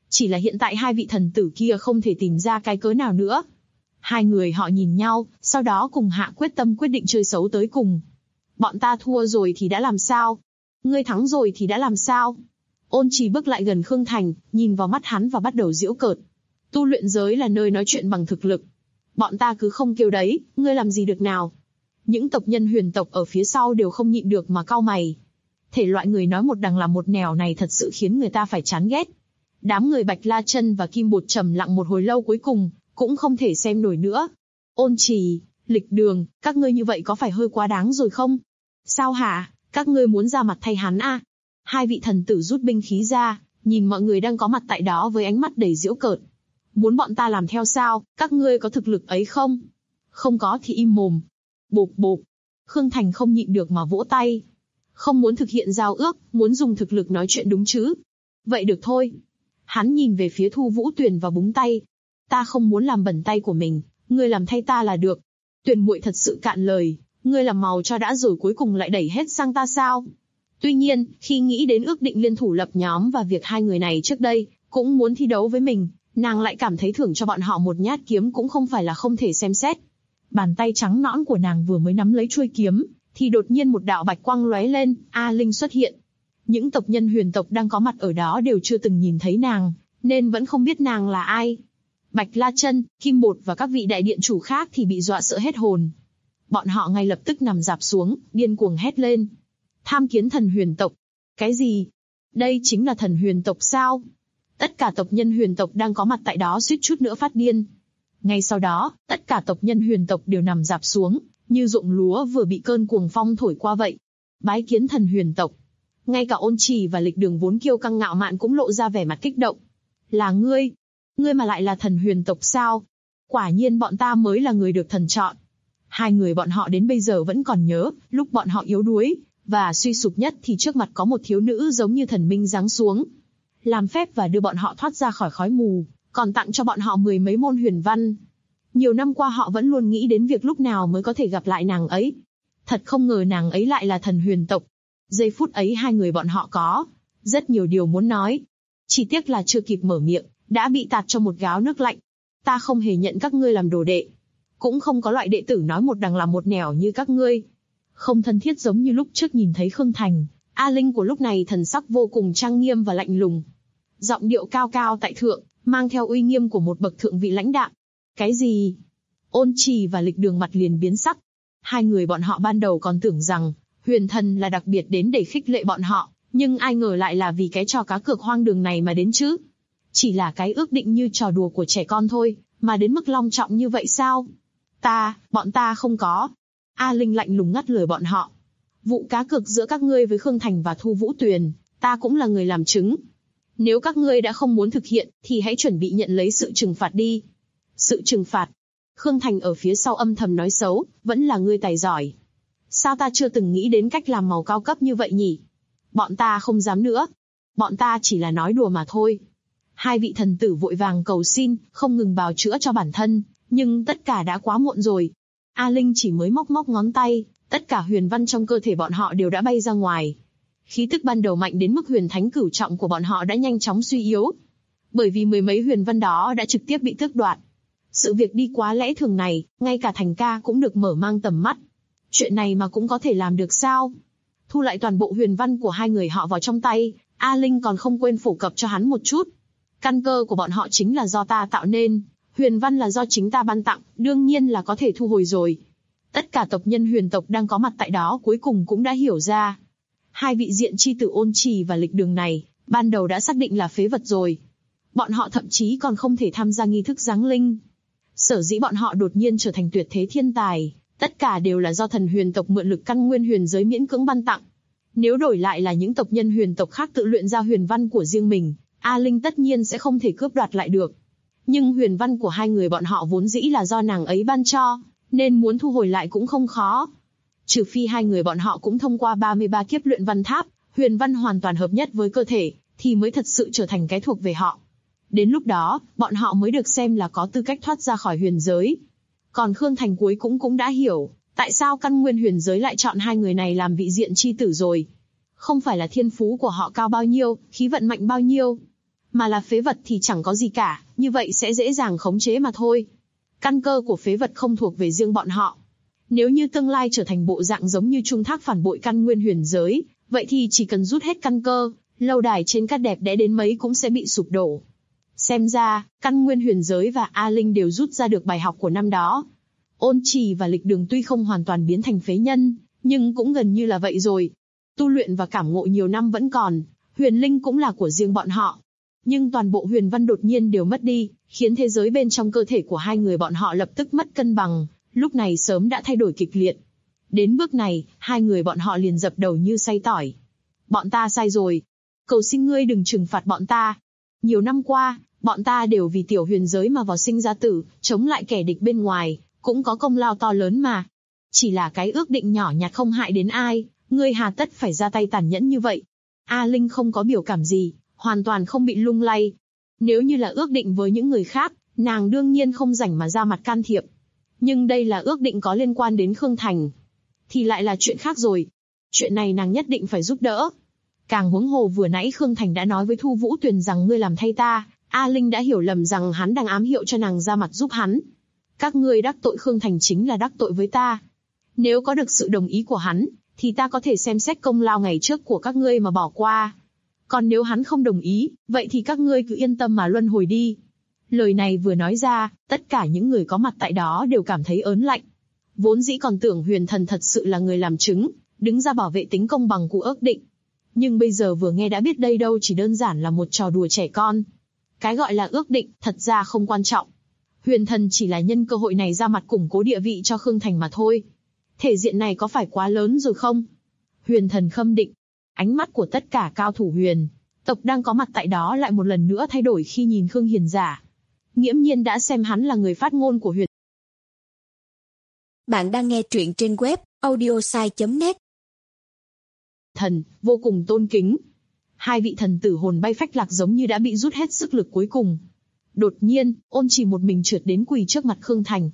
B: Chỉ là hiện tại hai vị thần tử kia không thể tìm ra cái cớ nào nữa. Hai người họ nhìn nhau, sau đó cùng hạ quyết tâm quyết định chơi xấu tới cùng. Bọn ta thua rồi thì đã làm sao? Ngươi thắng rồi thì đã làm sao? Ôn Trì bước lại gần Khương Thành, nhìn vào mắt hắn và bắt đầu giễu cợt. Tu luyện giới là nơi nói chuyện bằng thực lực. Bọn ta cứ không kêu đấy, ngươi làm gì được nào? Những tộc nhân huyền tộc ở phía sau đều không nhịn được mà cau mày. Thể loại người nói một đằng làm một nẻo này thật sự khiến người ta phải chán ghét. Đám người Bạch La Chân và Kim Bột trầm lặng một hồi lâu cuối cùng, cũng không thể xem nổi nữa. Ôn Trì, Lịch Đường, các ngươi như vậy có phải hơi quá đáng rồi không? Sao hả, các ngươi muốn ra mặt thay hắn à? Hai vị thần tử rút binh khí ra, nhìn mọi người đang có mặt tại đó với ánh mắt đầy giễu cợt. Muốn bọn ta làm theo sao, các ngươi có thực lực ấy không? Không có thì im mồm. Bộp bộp. Khương Thành không nhịn được mà vỗ tay. Không muốn thực hiện giao ước, muốn dùng thực lực nói chuyện đúng chứ? Vậy được thôi. Hắn nhìn về phía Thu Vũ Tuyền và búng tay. Ta không muốn làm bẩn tay của mình, ngươi làm thay ta là được. Tuyền muội thật sự cạn lời, ngươi làm màu cho đã rồi cuối cùng lại đẩy hết sang ta sao? Tuy nhiên, khi nghĩ đến ước định liên thủ lập nhóm và việc hai người này trước đây cũng muốn thi đấu với mình, nàng lại cảm thấy thưởng cho bọn họ một nhát kiếm cũng không phải là không thể xem xét. Bàn tay trắng nõn của nàng vừa mới nắm lấy chuôi kiếm, thì đột nhiên một đạo bạch quang lóe lên, A Linh xuất hiện. Những tộc nhân huyền tộc đang có mặt ở đó đều chưa từng nhìn thấy nàng, nên vẫn không biết nàng là ai. Bạch La Chân, Kim Bột và các vị đại điện chủ khác thì bị dọa sợ hết hồn. Bọn họ ngay lập tức nằm rạp xuống, điên cuồng hét lên. Tham kiến thần huyền tộc. Cái gì? Đây chính là thần huyền tộc sao? Tất cả tộc nhân huyền tộc đang có mặt tại đó suýt chút nữa phát điên. Ngay sau đó, tất cả tộc nhân huyền tộc đều nằm rạp xuống, như ruộng lúa vừa bị cơn cuồng phong thổi qua vậy. Bái kiến thần huyền tộc. Ngay cả Ôn Trì và Lịch Đường vốn kiêu căng ngạo mạn cũng lộ ra vẻ mặt kích động. Là ngươi? Ngươi mà lại là thần huyền tộc sao? Quả nhiên bọn ta mới là người được thần chọn. Hai người bọn họ đến bây giờ vẫn còn nhớ, lúc bọn họ yếu đuối và suy sụp nhất thì trước mặt có một thiếu nữ giống như thần minh giáng xuống, làm phép và đưa bọn họ thoát ra khỏi khói mù, còn tặng cho bọn họ 10 mấy môn huyền văn. Nhiều năm qua họ vẫn luôn nghĩ đến việc lúc nào mới có thể gặp lại nàng ấy. Thật không ngờ nàng ấy lại là thần huyền tộc. Giây phút ấy hai người bọn họ có rất nhiều điều muốn nói. Chỉ tiếc là chưa kịp mở miệng, đã bị tạt cho một gáo nước lạnh. Ta không hề nhận các ngươi làm đồ đệ. Cũng không có loại đệ tử nói một đằng làm một nẻo như các ngươi. Không thân thiết giống như lúc trước nhìn thấy Khương Thành, A Linh của lúc này thần sắc vô cùng trang nghiêm và lạnh lùng. Giọng điệu cao cao tại thượng, mang theo uy nghiêm của một bậc thượng vị lãnh đạm. Cái gì? Ôn Trì và Lịch Đường mặt liền biến sắc. Hai người bọn họ ban đầu còn tưởng rằng huyền thần là đặc biệt đến để khích lệ bọn họ, nhưng ai ngờ lại là vì cái trò cá cược hoang đường này mà đến chứ. Chỉ là cái ước định như trò đùa của trẻ con thôi, mà đến mức long trọng như vậy sao? Bọn ta không có. A Linh lạnh lùng ngắt lời bọn họ. Vụ cá cược giữa các ngươi với Khương Thành và Thu Vũ Tuyền, ta cũng là người làm chứng. Nếu các ngươi đã không muốn thực hiện, thì hãy chuẩn bị nhận lấy sự trừng phạt đi. Sự trừng phạt? Khương Thành ở phía sau âm thầm nói xấu, vẫn là ngươi tài giỏi. Sao ta chưa từng nghĩ đến cách làm màu cao cấp như vậy nhỉ? Bọn ta không dám nữa. Bọn ta chỉ là nói đùa mà thôi. Hai vị thần tử vội vàng cầu xin, không ngừng bào chữa cho bản thân, nhưng tất cả đã quá muộn rồi. A Linh chỉ mới móc ngón tay, tất cả huyền văn trong cơ thể bọn họ đều đã bay ra ngoài. Khí tức ban đầu mạnh đến mức huyền thánh cửu trọng của bọn họ đã nhanh chóng suy yếu. Bởi vì mười mấy huyền văn đó đã trực tiếp bị tước đoạt. Sự việc đi quá lẽ thường này, ngay cả Thành ca cũng được mở mang tầm mắt. Chuyện này mà cũng có thể làm được sao? Thu lại toàn bộ huyền văn của hai người họ vào trong tay, A Linh còn không quên phổ cập cho hắn một chút. Căn cơ của bọn họ chính là do ta tạo nên, huyền văn là do chính ta ban tặng, đương nhiên là có thể thu hồi rồi. Tất cả tộc nhân huyền tộc đang có mặt tại đó cuối cùng cũng đã hiểu ra. Hai vị diện chi tử Ôn Trì và Lịch Đường này, ban đầu đã xác định là phế vật rồi. Bọn họ thậm chí còn không thể tham gia nghi thức giáng linh. Sở dĩ bọn họ đột nhiên trở thành tuyệt thế thiên tài, tất cả đều là do thần huyền tộc mượn lực căn nguyên huyền giới miễn cưỡng ban tặng. Nếu đổi lại là những tộc nhân huyền tộc khác tự luyện ra huyền văn của riêng mình, A Linh tất nhiên sẽ không thể cướp đoạt lại được. Nhưng huyền văn của hai người bọn họ vốn dĩ là do nàng ấy ban cho, nên muốn thu hồi lại cũng không khó. Trừ phi hai người bọn họ cũng thông qua 33 kiếp luyện văn tháp, huyền văn hoàn toàn hợp nhất với cơ thể, thì mới thật sự trở thành cái thuộc về họ. Đến lúc đó, bọn họ mới được xem là có tư cách thoát ra khỏi huyền giới. Còn Khương Thành cuối cũng đã hiểu, tại sao căn nguyên huyền giới lại chọn hai người này làm vị diện chi tử rồi. Không phải là thiên phú của họ cao bao nhiêu, khí vận mạnh bao nhiêu, mà là phế vật thì chẳng có gì cả, như vậy sẽ dễ dàng khống chế mà thôi. Căn cơ của phế vật không thuộc về riêng bọn họ. Nếu như tương lai trở thành bộ dạng giống như Trung Thác phản bội căn nguyên huyền giới, vậy thì chỉ cần rút hết căn cơ, lâu đài trên cát đẹp đẽ đến mấy cũng sẽ bị sụp đổ. Xem ra, căn nguyên huyền giới và A Linh đều rút ra được bài học của năm đó. Ôn Trì và Lịch Đường tuy không hoàn toàn biến thành phế nhân, nhưng cũng gần như là vậy rồi. Tu luyện và cảm ngộ nhiều năm vẫn còn, huyền linh cũng là của riêng bọn họ. Nhưng toàn bộ huyền văn đột nhiên đều mất đi, khiến thế giới bên trong cơ thể của hai người bọn họ lập tức mất cân bằng, lúc này sớm đã thay đổi kịch liệt. Đến bước này, hai người bọn họ liền dập đầu như xay tỏi. Bọn ta sai rồi. Cầu xin ngươi đừng trừng phạt bọn ta. Nhiều năm qua, bọn ta đều vì tiểu huyền giới mà vào sinh ra tử, chống lại kẻ địch bên ngoài, cũng có công lao to lớn mà. Chỉ là cái ước định nhỏ nhặt không hại đến ai, ngươi hà tất phải ra tay tàn nhẫn như vậy. A Linh không có biểu cảm gì, hoàn toàn không bị lung lay. Nếu như là ước định với những người khác, nàng đương nhiên không rảnh mà ra mặt can thiệp. Nhưng đây là ước định có liên quan đến Khương Thành, thì lại là chuyện khác rồi. Chuyện này nàng nhất định phải giúp đỡ. Càng huống hồ vừa nãy Khương Thành đã nói với Thu Vũ Tuyền rằng ngươi làm thay ta, A Linh đã hiểu lầm rằng hắn đang ám hiệu cho nàng ra mặt giúp hắn. Các ngươi đắc tội Khương Thành chính là đắc tội với ta. Nếu có được sự đồng ý của hắn, thì ta có thể xem xét công lao ngày trước của các ngươi mà bỏ qua. Còn nếu hắn không đồng ý, vậy thì các ngươi cứ yên tâm mà luân hồi đi. Lời này vừa nói ra, tất cả những người có mặt tại đó đều cảm thấy ớn lạnh. Vốn dĩ còn tưởng Huyền Thần thật sự là người làm chứng, đứng ra bảo vệ tính công bằng của ước định. Nhưng bây giờ vừa nghe đã biết đây đâu chỉ đơn giản là một trò đùa trẻ con. Cái gọi là ước định, thật ra không quan trọng. Huyền Thần chỉ là nhân cơ hội này ra mặt củng cố địa vị cho Khương Thành mà thôi. Thể diện này có phải quá lớn rồi không? Huyền Thần khâm định. Ánh mắt của tất cả cao thủ huyền tộc đang có mặt tại đó lại một lần nữa thay đổi khi nhìn Khương Hiền Giả. Nghiễm nhiên đã xem hắn là người phát ngôn của huyền.
C: Bạn đang nghe truyện trên web audiosai.net.
B: Thần, vô cùng tôn kính. Hai vị thần tử hồn bay phách lạc giống như đã bị rút hết sức lực cuối cùng. Đột nhiên, Ôn Chỉ một mình trượt đến quỳ trước mặt Khương Thành.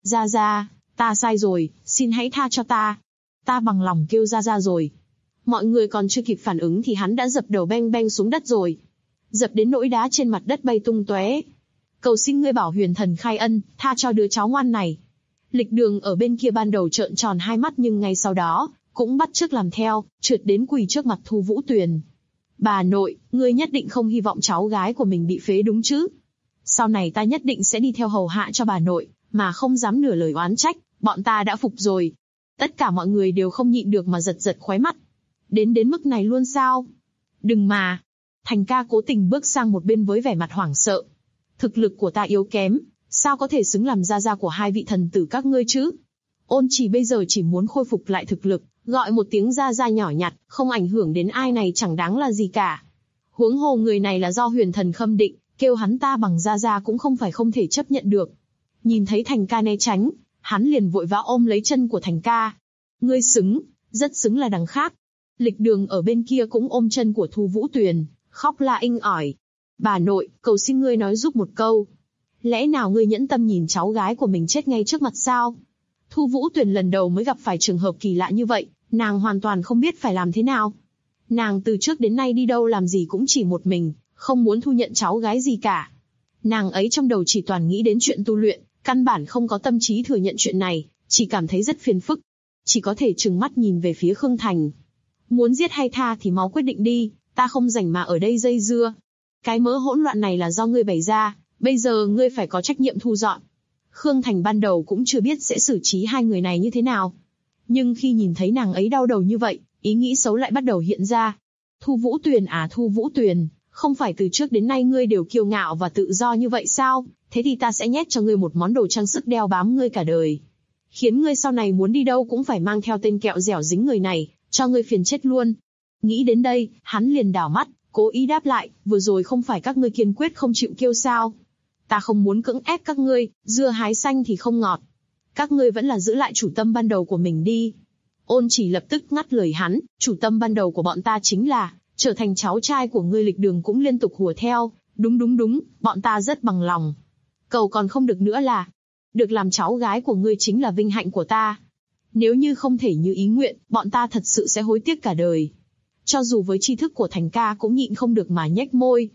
B: Ra, ta sai rồi, xin hãy tha cho ta. Ta bằng lòng kêu ra rồi. Mọi người còn chưa kịp phản ứng thì hắn đã dập đầu beng beng xuống đất rồi. Dập đến nỗi đá trên mặt đất bay tung tóe. Cầu xin ngươi bảo Huyền Thần khai ân, tha cho đứa cháu ngoan này. Lịch Đường ở bên kia ban đầu trợn tròn hai mắt nhưng ngay sau đó, cũng bắt chước làm theo, trượt đến quỳ trước mặt Thu Vũ Tuyền. Bà nội, ngươi nhất định không hy vọng cháu gái của mình bị phế đúng chứ? Sau này ta nhất định sẽ đi theo hầu hạ cho bà nội, mà không dám nửa lời oán trách, bọn ta đã phục rồi. Tất cả mọi người đều không nhịn được mà giật khóe mắt. Đến mức này luôn sao? Đừng mà. Thành ca cố tình bước sang một bên với vẻ mặt hoảng sợ. Thực lực của ta yếu kém, sao có thể xứng làm gia của hai vị thần tử các ngươi chứ? Ôn Chỉ bây giờ chỉ muốn khôi phục lại thực lực, gọi một tiếng gia nhỏ nhặt, không ảnh hưởng đến ai này chẳng đáng là gì cả. Huống hồ người này là do Huyền Thần khâm định, kêu hắn ta bằng gia cũng không phải không thể chấp nhận được. Nhìn thấy Thành ca né tránh, hắn liền vội vã ôm lấy chân của Thành ca. Ngươi xứng, rất xứng là đằng khác. Lịch Đường ở bên kia cũng ôm chân của Thu Vũ Tuyền, khóc la inh ỏi. Bà nội, cầu xin ngươi nói giúp một câu. Lẽ nào ngươi nhẫn tâm nhìn cháu gái của mình chết ngay trước mặt sao? Thu Vũ Tuyền lần đầu mới gặp phải trường hợp kỳ lạ như vậy, nàng hoàn toàn không biết phải làm thế nào. Nàng từ trước đến nay đi đâu làm gì cũng chỉ một mình, không muốn thu nhận cháu gái gì cả. Nàng ấy trong đầu chỉ toàn nghĩ đến chuyện tu luyện, căn bản không có tâm trí thừa nhận chuyện này, chỉ cảm thấy rất phiền phức. Chỉ có thể trừng mắt nhìn về phía Khương Thành. Muốn giết hay tha thì mau quyết định đi, ta không rảnh mà ở đây dây dưa. Cái mớ hỗn loạn này là do ngươi bày ra, bây giờ ngươi phải có trách nhiệm thu dọn. Khương Thành ban đầu cũng chưa biết sẽ xử trí hai người này như thế nào. Nhưng khi nhìn thấy nàng ấy đau đầu như vậy, ý nghĩ xấu lại bắt đầu hiện ra. Thu Vũ Tuyền à Thu Vũ Tuyền, không phải từ trước đến nay ngươi đều kiêu ngạo và tự do như vậy sao? Thế thì ta sẽ nhét cho ngươi một món đồ trang sức đeo bám ngươi cả đời. Khiến ngươi sau này muốn đi đâu cũng phải mang theo tên kẹo dẻo dính người này, cho ngươi phiền chết luôn. Nghĩ đến đây, hắn liền đảo mắt, cố ý đáp lại, vừa rồi không phải các ngươi kiên quyết không chịu kêu sao? Ta không muốn cưỡng ép các ngươi, dưa hái xanh thì không ngọt. Các ngươi vẫn là giữ lại chủ tâm ban đầu của mình đi. Ôn Chỉ lập tức ngắt lời hắn, chủ tâm ban đầu của bọn ta chính là, trở thành cháu trai của ngươi. Lịch Đường cũng liên tục hùa theo, đúng, bọn ta rất bằng lòng. Cầu còn không được nữa là, được làm cháu gái của ngươi chính là vinh hạnh của ta. Nếu như không thể như ý nguyện, bọn ta thật sự sẽ hối tiếc cả đời. Cho dù với tri thức của Thành ca cũng nhịn không được mà nhếch môi.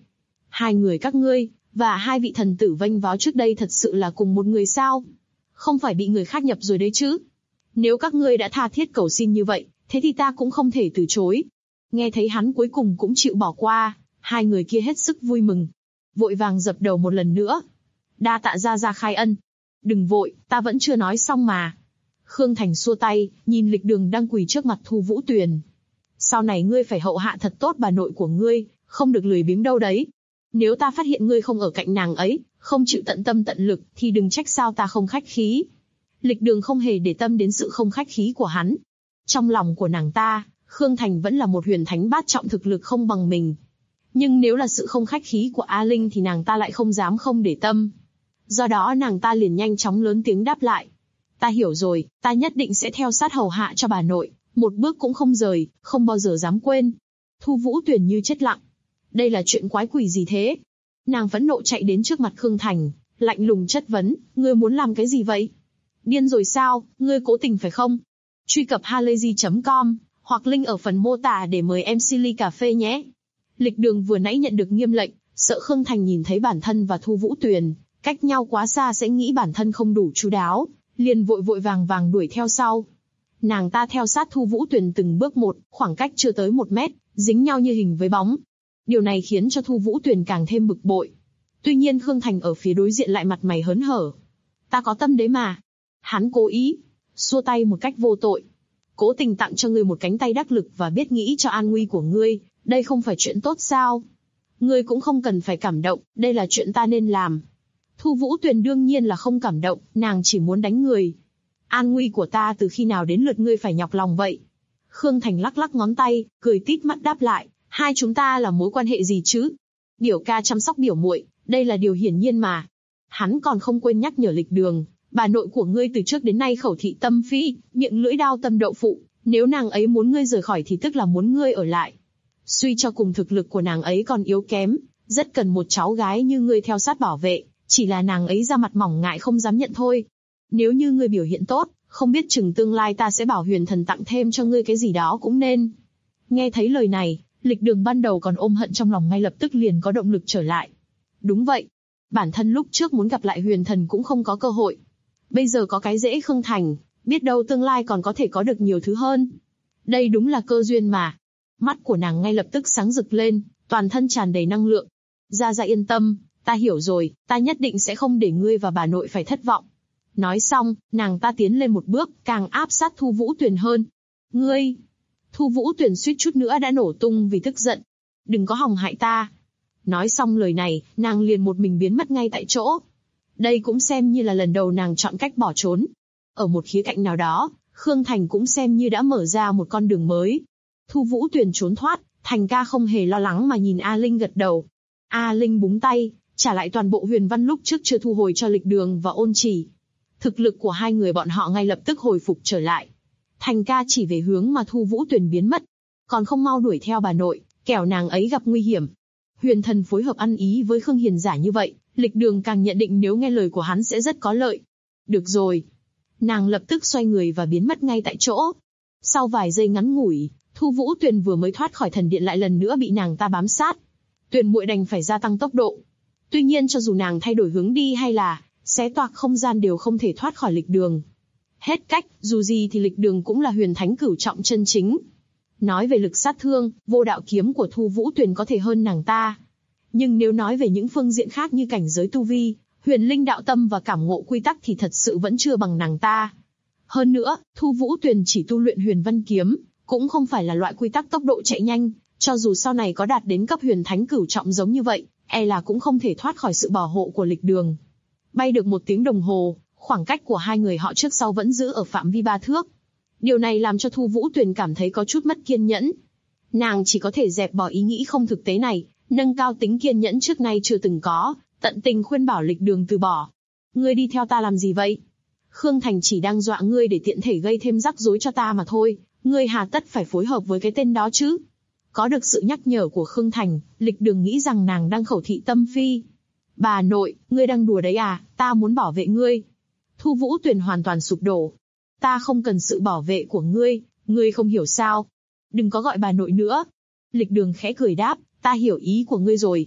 B: Hai người các ngươi, và hai vị thần tử vênh váo trước đây thật sự là cùng một người sao? Không phải bị người khác nhập rồi đấy chứ? Nếu các ngươi đã tha thiết cầu xin như vậy, thế thì ta cũng không thể từ chối. Nghe thấy hắn cuối cùng cũng chịu bỏ qua, hai người kia hết sức vui mừng. Vội vàng dập đầu một lần nữa. Đa tạ gia gia khai ân. Đừng vội, ta vẫn chưa nói xong mà. Khương Thành xua tay, nhìn Lịch Đường đang quỳ trước mặt Thu Vũ Tuyền. Sau này ngươi phải hậu hạ thật tốt bà nội của ngươi, không được lười biếng đâu đấy. Nếu ta phát hiện ngươi không ở cạnh nàng ấy, không chịu tận tâm tận lực, thì đừng trách sao ta không khách khí. Lịch Đường không hề để tâm đến sự không khách khí của hắn. Trong lòng của nàng ta, Khương Thành vẫn là một huyền thánh bát trọng thực lực không bằng mình. Nhưng nếu là sự không khách khí của A Linh thì nàng ta lại không dám không để tâm. Do đó nàng ta liền nhanh chóng lớn tiếng đáp lại. Ta hiểu rồi, ta nhất định sẽ theo sát hầu hạ cho bà nội, một bước cũng không rời, không bao giờ dám quên. Thu Vũ Tuyền như chết lặng. Đây là chuyện quái quỷ gì thế? Nàng phẫn nộ chạy đến trước mặt Khương Thành, lạnh lùng chất vấn, ngươi muốn làm cái gì vậy? Điên rồi sao, ngươi cố tình phải không? Truy cập halayzi.com, hoặc link ở phần mô tả để mời MC ly cà phê nhé. Lịch Đường vừa nãy nhận được nghiêm lệnh, sợ Khương Thành nhìn thấy bản thân và Thu Vũ Tuyền cách nhau quá xa sẽ nghĩ bản thân không đủ chu đáo, liền vội vàng đuổi theo sau. Nàng ta theo sát Thu Vũ Tuyền từng bước một, khoảng cách chưa tới 1 mét, dính nhau như hình với bóng. Điều này khiến cho Thu Vũ Tuyền càng thêm bực bội. Tuy nhiên Khương Thành ở phía đối diện lại mặt mày hớn hở. Ta có tâm đấy mà. Hắn cố ý, xua tay một cách vô tội. Cố tình tặng cho ngươi một cánh tay đắc lực và biết nghĩ cho an nguy của ngươi, đây không phải chuyện tốt sao? Ngươi cũng không cần phải cảm động, đây là chuyện ta nên làm. Thu Vũ Tuyền đương nhiên là không cảm động, nàng chỉ muốn đánh người. An nguy của ta từ khi nào đến lượt ngươi phải nhọc lòng vậy? Khương Thành lắc lắc ngón tay, cười tít mắt đáp lại, hai chúng ta là mối quan hệ gì chứ? Biểu ca chăm sóc biểu muội, đây là điều hiển nhiên mà. Hắn còn không quên nhắc nhở Lịch Đường, bà nội của ngươi từ trước đến nay khẩu thị tâm phi, miệng lưỡi đao tâm đậu phụ, nếu nàng ấy muốn ngươi rời khỏi thì tức là muốn ngươi ở lại. Suy cho cùng thực lực của nàng ấy còn yếu kém, rất cần một cháu gái như ngươi theo sát bảo vệ, chỉ là nàng ấy ra mặt mỏng ngại không dám nhận thôi. Nếu như ngươi biểu hiện tốt, không biết chừng tương lai ta sẽ bảo Huyền Thần tặng thêm cho ngươi cái gì đó cũng nên. Nghe thấy lời này, Lịch Đường ban đầu còn ôm hận trong lòng ngay lập tức liền có động lực trở lại. Đúng vậy, bản thân lúc trước muốn gặp lại Huyền Thần cũng không có cơ hội. Bây giờ có cái dễ Khương Thành, biết đâu tương lai còn có thể có được nhiều thứ hơn. Đây đúng là cơ duyên mà. Mắt của nàng ngay lập tức sáng rực lên, toàn thân tràn đầy năng lượng. Gia Gia yên tâm, ta hiểu rồi, ta nhất định sẽ không để ngươi và bà nội phải thất vọng. Nói xong, nàng ta tiến lên một bước, càng áp sát Thu Vũ Tuyền hơn. Ngươi! Thu Vũ Tuyền suýt chút nữa đã nổ tung vì tức giận. Đừng có hòng hại ta. Nói xong lời này, nàng liền một mình biến mất ngay tại chỗ. Đây cũng xem như là lần đầu nàng chọn cách bỏ trốn. Ở một khía cạnh nào đó, Khương Thành cũng xem như đã mở ra một con đường mới. Thu Vũ Tuyền trốn thoát, Thành ca không hề lo lắng mà nhìn A Linh gật đầu. A Linh búng tay, trả lại toàn bộ huyền văn lúc trước chưa thu hồi cho Lịch Đường và Ôn Chỉ. Thực lực của hai người bọn họ ngay lập tức hồi phục trở lại. Thành ca chỉ về hướng mà Thu Vũ Tuyền biến mất, còn không mau đuổi theo bà nội, kẻo nàng ấy gặp nguy hiểm. Huyền Thần phối hợp ăn ý với Khương Hiền giả như vậy, Lịch Đường càng nhận định nếu nghe lời của hắn sẽ rất có lợi. Được rồi. Nàng lập tức xoay người và biến mất ngay tại chỗ. Sau vài giây ngắn ngủi, Thu Vũ Tuyền vừa mới thoát khỏi thần điện lại lần nữa bị nàng ta bám sát. Tuyền muội đành phải gia tăng tốc độ. Tuy nhiên cho dù nàng thay đổi hướng đi hay là xé toạc không gian đều không thể thoát khỏi Lịch Đường. Hết cách, dù gì thì Lịch Đường cũng là huyền thánh cửu trọng chân chính. Nói về lực sát thương, vô đạo kiếm của Thu Vũ Tuyền có thể hơn nàng ta. Nhưng nếu nói về những phương diện khác như cảnh giới tu vi, huyền linh đạo tâm và cảm ngộ quy tắc thì thật sự vẫn chưa bằng nàng ta. Hơn nữa, Thu Vũ Tuyền chỉ tu luyện huyền văn kiếm, cũng không phải là loại quy tắc tốc độ chạy nhanh, cho dù sau này có đạt đến cấp huyền thánh cửu trọng giống như vậy, e là cũng không thể thoát khỏi sự bảo hộ của Lịch Đường. Bay được 1 tiếng đồng hồ, khoảng cách của hai người họ trước sau vẫn giữ ở phạm vi 3 thước. Điều này làm cho Thu Vũ Tuyền cảm thấy có chút mất kiên nhẫn. Nàng chỉ có thể dẹp bỏ ý nghĩ không thực tế này, nâng cao tính kiên nhẫn trước nay chưa từng có, tận tình khuyên bảo Lịch Đường từ bỏ. Ngươi đi theo ta làm gì vậy? Khương Thành chỉ đang dọa ngươi để tiện thể gây thêm rắc rối cho ta mà thôi, ngươi hà tất phải phối hợp với cái tên đó chứ? Có được sự nhắc nhở của Khương Thành, Lịch Đường nghĩ rằng nàng đang khẩu thị tâm phi. Bà nội, ngươi đang đùa đấy à, ta muốn bảo vệ ngươi. Thu Vũ Tuyền hoàn toàn sụp đổ. Ta không cần sự bảo vệ của ngươi không hiểu sao? Đừng có gọi bà nội nữa. Lịch Đường khẽ cười đáp, ta hiểu ý của ngươi rồi.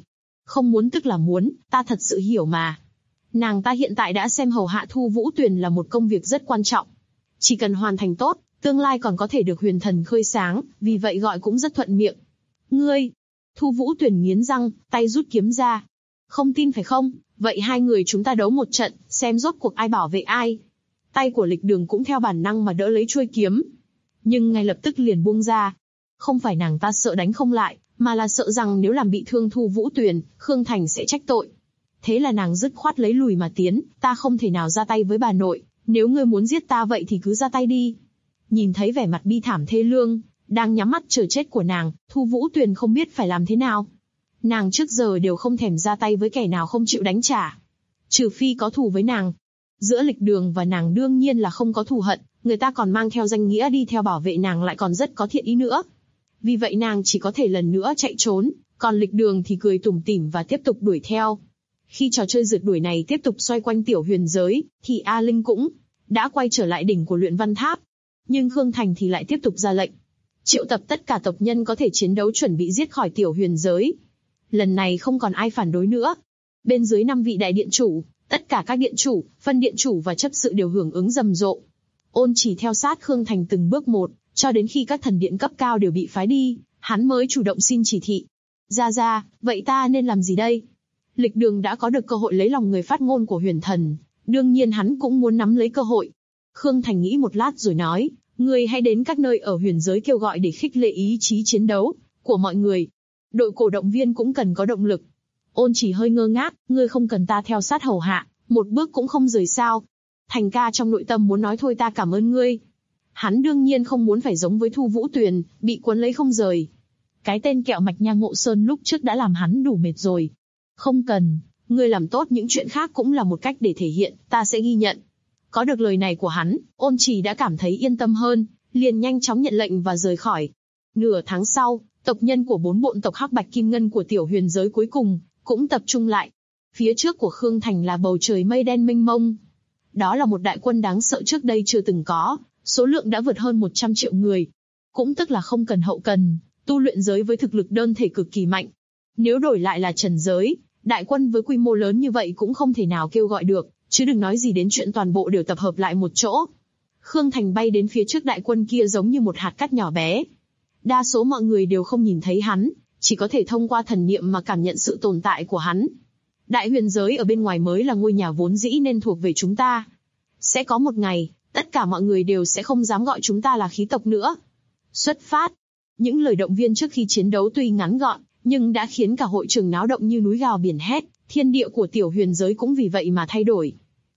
B: Không muốn tức là muốn, ta thật sự hiểu mà. Nàng ta hiện tại đã xem hầu hạ Thu Vũ Tuyền là một công việc rất quan trọng. Chỉ cần hoàn thành tốt, tương lai còn có thể được huyền thần khơi sáng, vì vậy gọi cũng rất thuận miệng. Ngươi! Thu Vũ Tuyền nghiến răng, tay rút kiếm ra. Không tin phải không? Vậy hai người chúng ta đấu một trận, xem rốt cuộc ai bảo vệ ai. Tay của Lịch Đường cũng theo bản năng mà đỡ lấy chuôi kiếm. Nhưng ngay lập tức liền buông ra. Không phải nàng ta sợ đánh không lại, mà là sợ rằng nếu làm bị thương Thu Vũ Tuyền, Khương Thành sẽ trách tội. Thế là nàng dứt khoát lấy lùi mà tiến, ta không thể nào ra tay với bà nội, nếu ngươi muốn giết ta vậy thì cứ ra tay đi. Nhìn thấy vẻ mặt bi thảm thê lương, đang nhắm mắt chờ chết của nàng, Thu Vũ Tuyền không biết phải làm thế nào. Nàng trước giờ đều không thèm ra tay với kẻ nào không chịu đánh trả. Trừ phi có thù với nàng. Giữa Lịch Đường và nàng đương nhiên là không có thù hận, người ta còn mang theo danh nghĩa đi theo bảo vệ nàng lại còn rất có thiện ý nữa. Vì vậy nàng chỉ có thể lần nữa chạy trốn, còn Lịch Đường thì cười tủm tỉm và tiếp tục đuổi theo. Khi trò chơi rượt đuổi này tiếp tục xoay quanh tiểu huyền giới, thì A Linh cũng đã quay trở lại đỉnh của luyện văn tháp. Nhưng Khương Thành thì lại tiếp tục ra lệnh. Triệu tập tất cả tộc nhân có thể chiến đấu chuẩn bị giết khỏi tiểu huyền giới. Lần này không còn ai phản đối nữa. Bên dưới 5 vị đại điện chủ, tất cả các điện chủ, phân điện chủ và chấp sự đều hưởng ứng rầm rộ. Ôn Chỉ theo sát Khương Thành từng bước một, cho đến khi các thần điện cấp cao đều bị phái đi, hắn mới chủ động xin chỉ thị. Ra, vậy ta nên làm gì đây? Lịch Đường đã có được cơ hội lấy lòng người phát ngôn của huyền thần, đương nhiên hắn cũng muốn nắm lấy cơ hội. Khương Thành nghĩ một lát rồi nói, ngươi hãy đến các nơi ở huyền giới kêu gọi để khích lệ ý chí chiến đấu của mọi người. Đội cổ động viên cũng cần có động lực. Ôn Chỉ hơi ngơ ngác, ngươi không cần ta theo sát hầu hạ, một bước cũng không rời sao? Thành ca trong nội tâm muốn nói thôi ta cảm ơn ngươi. Hắn đương nhiên không muốn phải giống với Thu Vũ Tuyền, bị cuốn lấy không rời. Cái tên kẹo mạch nha Ngộ Sơn lúc trước đã làm hắn đủ mệt rồi. Không cần, ngươi làm tốt những chuyện khác cũng là một cách để thể hiện, ta sẽ ghi nhận. Có được lời này của hắn, Ôn Chỉ đã cảm thấy yên tâm hơn, liền nhanh chóng nhận lệnh và rời khỏi. Nửa tháng sau, tộc nhân của 4 bộn tộc Hắc Bạch Kim Ngân của tiểu huyền giới cuối cùng cũng tập trung lại. Phía trước của Khương Thành là bầu trời mây đen mênh mông. Đó là một đại quân đáng sợ trước đây chưa từng có, số lượng đã vượt hơn 100 triệu người. Cũng tức là không cần hậu cần, tu luyện giới với thực lực đơn thể cực kỳ mạnh. Nếu đổi lại là trần giới, đại quân với quy mô lớn như vậy cũng không thể nào kêu gọi được, chứ đừng nói gì đến chuyện toàn bộ đều tập hợp lại một chỗ. Khương Thành bay đến phía trước đại quân kia giống như một hạt cát nhỏ bé. Đa số mọi người đều không nhìn thấy hắn, chỉ có thể thông qua thần niệm mà cảm nhận sự tồn tại của hắn. Đại huyền giới ở bên ngoài mới là ngôi nhà vốn dĩ nên thuộc về chúng ta. Sẽ có một ngày, tất cả mọi người đều sẽ không dám gọi chúng ta là khí tộc nữa. Xuất phát. Những lời động viên trước khi chiến đấu tuy ngắn gọn, nhưng đã khiến cả hội trường náo động như núi gào biển hét, thiên địa của tiểu huyền giới cũng vì vậy mà thay đổi.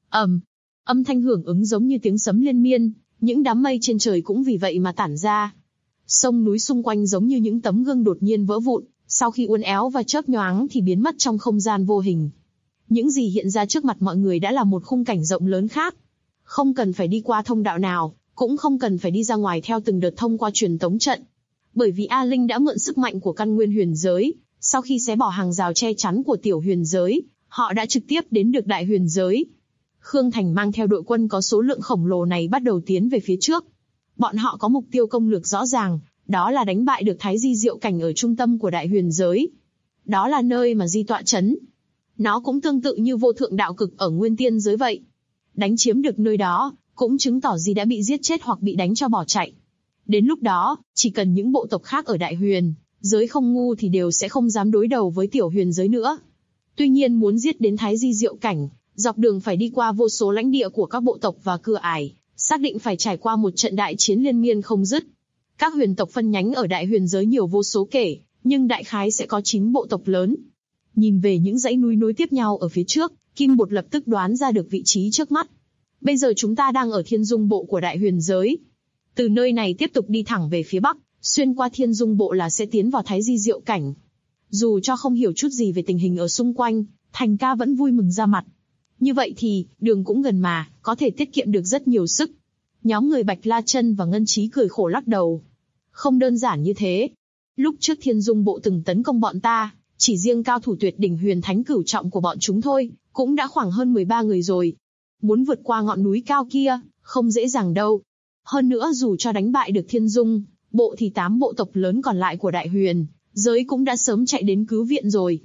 B: Âm thanh hưởng ứng giống như tiếng sấm liên miên, những đám mây trên trời cũng vì vậy mà tản ra. Sông núi xung quanh giống như những tấm gương đột nhiên vỡ vụn, sau khi uốn éo và chớp nhoáng thì biến mất trong không gian vô hình. Những gì hiện ra trước mặt mọi người đã là một khung cảnh rộng lớn khác. Không cần phải đi qua thông đạo nào, cũng không cần phải đi ra ngoài theo từng đợt thông qua truyền tống trận. Bởi vì A Linh đã mượn sức mạnh của căn nguyên huyền giới, sau khi xé bỏ hàng rào che chắn của tiểu huyền giới, họ đã trực tiếp đến được đại huyền giới. Khương Thành mang theo đội quân có số lượng khổng lồ này bắt đầu tiến về phía trước. Bọn họ có mục tiêu công lược rõ ràng, đó là đánh bại được Thái Di Diệu Cảnh ở trung tâm của đại huyền giới. Đó là nơi mà Di tọa chấn. Nó cũng tương tự như vô thượng đạo cực ở nguyên tiên giới vậy. Đánh chiếm được nơi đó, cũng chứng tỏ Di đã bị giết chết hoặc bị đánh cho bỏ chạy. Đến lúc đó, chỉ cần những bộ tộc khác ở đại huyền giới không ngu thì đều sẽ không dám đối đầu với tiểu huyền giới nữa. Tuy nhiên muốn giết đến Thái Di Diệu Cảnh, dọc đường phải đi qua vô số lãnh địa của các bộ tộc và cửa ải, xác định phải trải qua một trận đại chiến liên miên không dứt. Các huyền tộc phân nhánh ở đại huyền giới nhiều vô số kể, nhưng đại khái sẽ có 9 bộ tộc lớn. Nhìn về những dãy núi nối tiếp nhau ở phía trước, Kim Bột lập tức đoán ra được vị trí trước mắt. Bây giờ chúng ta đang ở Thiên Dung Bộ của đại huyền giới. Từ nơi này tiếp tục đi thẳng về phía bắc, xuyên qua Thiên Dung Bộ là sẽ tiến vào Thái Di Diệu Cảnh. Dù cho không hiểu chút gì về tình hình ở xung quanh, Thành ca vẫn vui mừng ra mặt. Như vậy thì, đường cũng gần mà, có thể tiết kiệm được rất nhiều sức. Nhóm người Bạch La Chân và Ngân Trí cười khổ lắc đầu. Không đơn giản như thế. Lúc trước Thiên Dung Bộ từng tấn công bọn ta, chỉ riêng cao thủ tuyệt đỉnh huyền thánh cửu trọng của bọn chúng thôi, cũng đã khoảng hơn 13 người rồi. Muốn vượt qua ngọn núi cao kia, không dễ dàng đâu. Hơn nữa dù cho đánh bại được Thiên Dung Bộ thì 8 bộ tộc lớn còn lại của đại huyền giới cũng đã sớm chạy đến cứu viện rồi.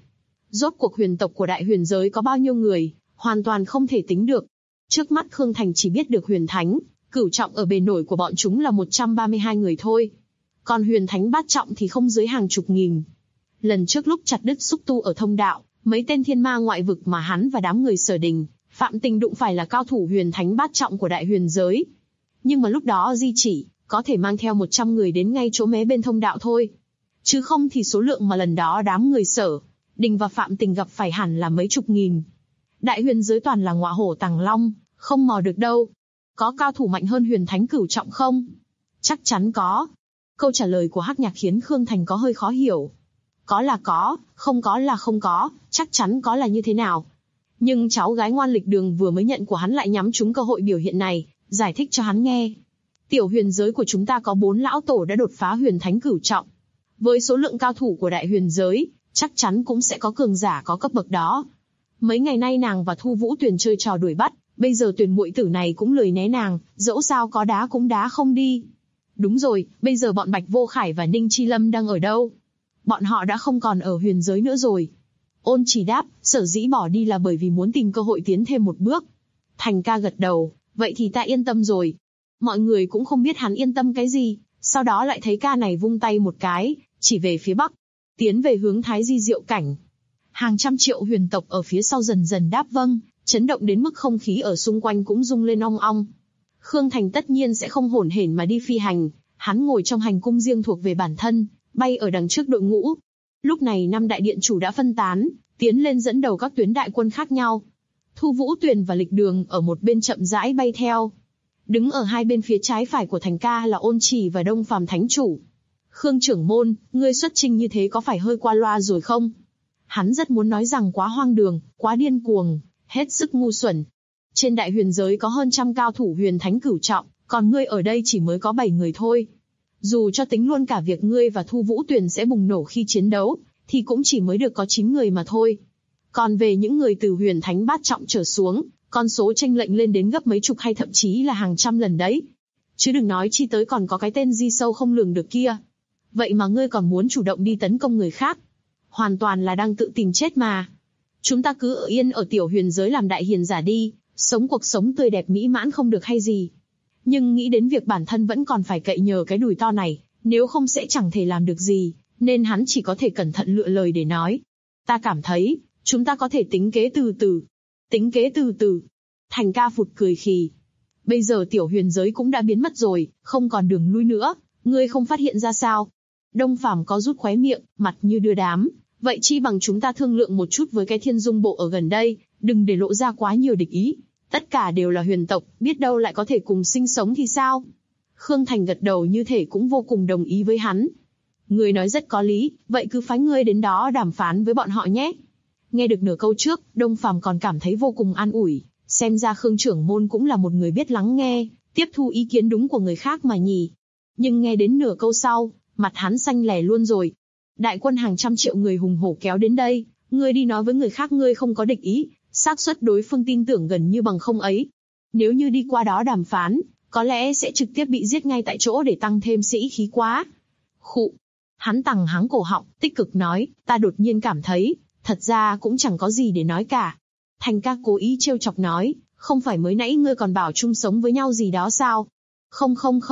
B: Rốt cuộc huyền tộc của đại huyền giới có bao nhiêu người, hoàn toàn không thể tính được. Trước mắt Khương Thành chỉ biết được huyền thánh, cửu trọng ở bề nổi của bọn chúng là 132 người thôi. Còn huyền thánh bát trọng thì không dưới hàng chục nghìn. Lần trước lúc chặt đứt xúc tu ở thông đạo, mấy tên thiên ma ngoại vực mà hắn và đám người Sở Đình, Phạm Tình đụng phải là cao thủ huyền thánh bát trọng của đại huyền giới. Nhưng mà lúc đó Di chỉ có thể mang theo 100 người đến ngay chỗ mé bên thông đạo thôi. Chứ không thì số lượng mà lần đó đám người Sở Đình và Phạm Tình gặp phải hẳn là mấy chục nghìn. Đại huyền giới toàn là ngọa hổ tàng long, không mò được đâu. Có cao thủ mạnh hơn huyền thánh cửu trọng không? Chắc chắn có. Câu trả lời của Hắc Nhạc khiến Khương Thành có hơi khó hiểu. Có là có, không có là không có, chắc chắn có là như thế nào? Nhưng cháu gái ngoan lịch đường vừa mới nhận của hắn lại nhắm trúng cơ hội biểu hiện này, giải thích cho hắn nghe. Tiểu huyền giới của chúng ta có 4 lão tổ đã đột phá huyền thánh cửu trọng. Với số lượng cao thủ của đại huyền giới, chắc chắn cũng sẽ có cường giả có cấp bậc đó. Mấy ngày nay nàng và Thu Vũ Tuyền chơi trò đuổi bắt, bây giờ Tuyền muội tử này cũng lười né nàng, dẫu sao có đá cũng đá không đi. Đúng rồi, bây giờ bọn Bạch Vô Khải và Ninh Chi Lâm đang ở đâu? Bọn họ đã không còn ở huyền giới nữa rồi. Ôn Chỉ đáp, sở dĩ bỏ đi là bởi vì muốn tìm cơ hội tiến thêm một bước. Thành ca gật đầu, vậy thì ta yên tâm rồi. Mọi người cũng không biết hắn yên tâm cái gì, sau đó lại thấy ca này vung tay một cái, chỉ về phía bắc, tiến về hướng Thái Di Diệu Cảnh. Hàng trăm triệu huyền tộc ở phía sau dần dần đáp vâng, chấn động đến mức không khí ở xung quanh cũng rung lên ong ong. Khương Thành tất nhiên sẽ không hỗn hển mà đi phi hành, hắn ngồi trong hành cung riêng thuộc về bản thân, bay ở đằng trước đội ngũ. Lúc này 5 đại điện chủ đã phân tán, tiến lên dẫn đầu các tuyến đại quân khác nhau. Thu Vũ Tuyền và Lịch Đường ở một bên chậm rãi bay theo. Đứng ở hai bên phía trái phải của Thành ca là Ôn Trì và Đông Phàm Thánh Chủ. Khương trưởng môn, ngươi xuất chinh như thế có phải hơi qua loa rồi không? Hắn rất muốn nói rằng quá hoang đường, quá điên cuồng, hết sức ngu xuẩn. Trên đại huyền giới có hơn trăm cao thủ huyền thánh cửu trọng, còn ngươi ở đây chỉ mới có 7 người thôi. Dù cho tính luôn cả việc ngươi và Thu Vũ Tuyền sẽ bùng nổ khi chiến đấu, thì cũng chỉ mới được có 9 người mà thôi. Còn về những người từ huyền thánh bát trọng trở xuống, con số chênh lệch lên đến gấp mấy chục hay thậm chí là hàng trăm lần đấy. Chứ đừng nói chi tới còn có cái tên Di sâu không lường được kia. Vậy mà ngươi còn muốn chủ động đi tấn công người khác. Hoàn toàn là đang tự tìm chết mà. Chúng ta cứ ở yên ở tiểu huyền giới làm đại hiền giả đi, sống cuộc sống tươi đẹp mỹ mãn không được hay gì. Nhưng nghĩ đến việc bản thân vẫn còn phải cậy nhờ cái đùi to này, nếu không sẽ chẳng thể làm được gì, nên hắn chỉ có thể cẩn thận lựa lời để nói. Ta cảm thấy, chúng ta có thể tính kế từ từ. Tính kế từ từ. Thành ca phụt cười khì. Bây giờ tiểu huyền giới cũng đã biến mất rồi, không còn đường lui nữa, ngươi không phát hiện ra sao? Đông Phàm có rút khóe miệng, mặt như đưa đám. Vậy chi bằng chúng ta thương lượng một chút với cái Thiên Dung Bộ ở gần đây, đừng để lộ ra quá nhiều địch ý. Tất cả đều là huyền tộc, biết đâu lại có thể cùng sinh sống thì sao? Khương Thành gật đầu như thể cũng vô cùng đồng ý với hắn. Ngươi nói rất có lý, vậy cứ phái ngươi đến đó đàm phán với bọn họ nhé. Nghe được nửa câu trước, Đông Phàm còn cảm thấy vô cùng an ủi, xem ra Khương trưởng môn cũng là một người biết lắng nghe, tiếp thu ý kiến đúng của người khác mà nhỉ. Nhưng nghe đến nửa câu sau, mặt hắn xanh lè luôn rồi. Đại quân hàng trăm triệu người hùng hổ kéo đến đây, ngươi đi nói với người khác ngươi không có địch ý, xác suất đối phương tin tưởng gần như bằng không ấy. Nếu như đi qua đó đàm phán, có lẽ sẽ trực tiếp bị giết ngay tại chỗ để tăng thêm sĩ khí quá. Khụ. Hắn tằng hắng cổ họng, tích cực nói, ta đột nhiên cảm thấy, thật ra cũng chẳng có gì để nói cả. Thành ca cố ý trêu chọc nói, không phải mới nãy ngươi còn bảo chung sống với nhau gì đó sao? Không.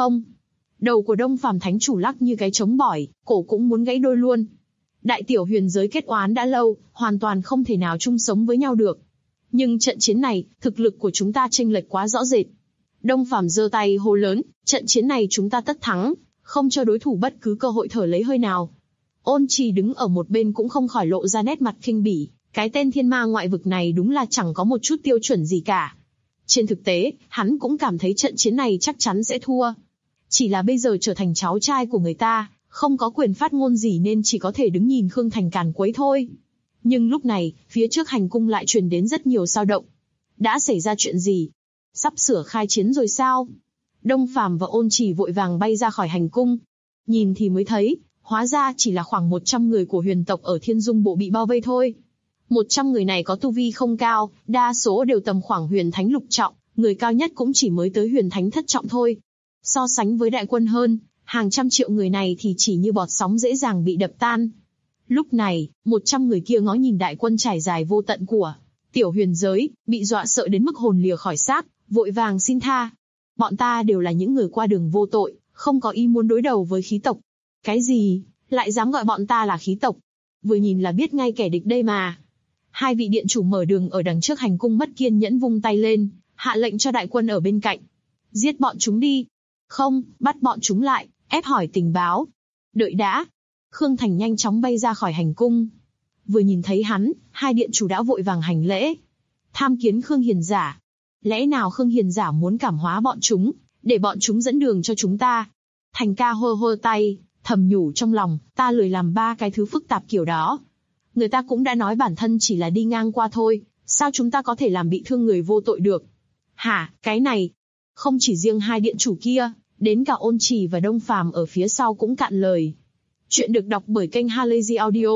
B: Đầu của Đông Phàm Thánh Chủ lắc như cái trống bỏi, cổ cũng muốn gãy đôi luôn. Đại tiểu huyền giới kết oán đã lâu, hoàn toàn không thể nào chung sống với nhau được. Nhưng trận chiến này, thực lực của chúng ta chênh lệch quá rõ rệt. Đông Phàm giơ tay hô lớn, trận chiến này chúng ta tất thắng, không cho đối thủ bất cứ cơ hội thở lấy hơi nào. Ôn Trì đứng ở một bên cũng không khỏi lộ ra nét mặt khinh bỉ, cái tên thiên ma ngoại vực này đúng là chẳng có một chút tiêu chuẩn gì cả. Trên thực tế, hắn cũng cảm thấy trận chiến này chắc chắn sẽ thua. Chỉ là bây giờ trở thành cháu trai của người ta, không có quyền phát ngôn gì nên chỉ có thể đứng nhìn Khương Thành càn quấy thôi. Nhưng lúc này, phía trước hành cung lại truyền đến rất nhiều dao động. Đã xảy ra chuyện gì? Sắp sửa khai chiến rồi sao? Đông Phàm và Ôn Trì vội vàng bay ra khỏi hành cung. Nhìn thì mới thấy, hóa ra chỉ là khoảng 100 người của huyền tộc ở Thiên Dung Bộ bị bao vây thôi. 100 người này có tu vi không cao, đa số đều tầm khoảng huyền thánh lục trọng, người cao nhất cũng chỉ mới tới huyền thánh thất trọng thôi. So sánh với đại quân hơn, hàng trăm triệu người này thì chỉ như bọt sóng dễ dàng bị đập tan. Lúc này, 100 người kia ngó nhìn đại quân trải dài vô tận của tiểu huyền giới, bị dọa sợ đến mức hồn lìa khỏi xác, vội vàng xin tha. Bọn ta đều là những người qua đường vô tội, không có ý muốn đối đầu với khí tộc. Cái gì? Lại dám gọi bọn ta là khí tộc? Vừa nhìn là biết ngay kẻ địch đây mà. Hai vị điện chủ mở đường ở đằng trước hành cung mất kiên nhẫn vung tay lên, hạ lệnh cho đại quân ở bên cạnh. Giết bọn chúng đi. Không, bắt bọn chúng lại, ép hỏi tình báo. Đợi đã. Khương Thành nhanh chóng bay ra khỏi hành cung. Vừa nhìn thấy hắn, hai điện chủ đã vội vàng hành lễ. Tham kiến Khương Hiền giả. Lẽ nào Khương Hiền giả muốn cảm hóa bọn chúng, để bọn chúng dẫn đường cho chúng ta? Thành ca hơ hơ tay, thầm nhủ trong lòng, ta lười làm ba cái thứ phức tạp kiểu đó. Người ta cũng đã nói bản thân chỉ là đi ngang qua thôi, sao chúng ta có thể làm bị thương người vô tội được? Hả, cái này? Không chỉ riêng hai điện chủ kia, đến cả Ôn Trì và Đông Phàm ở phía sau cũng cạn lời. Chuyện được đọc bởi kênh Halazy Audio.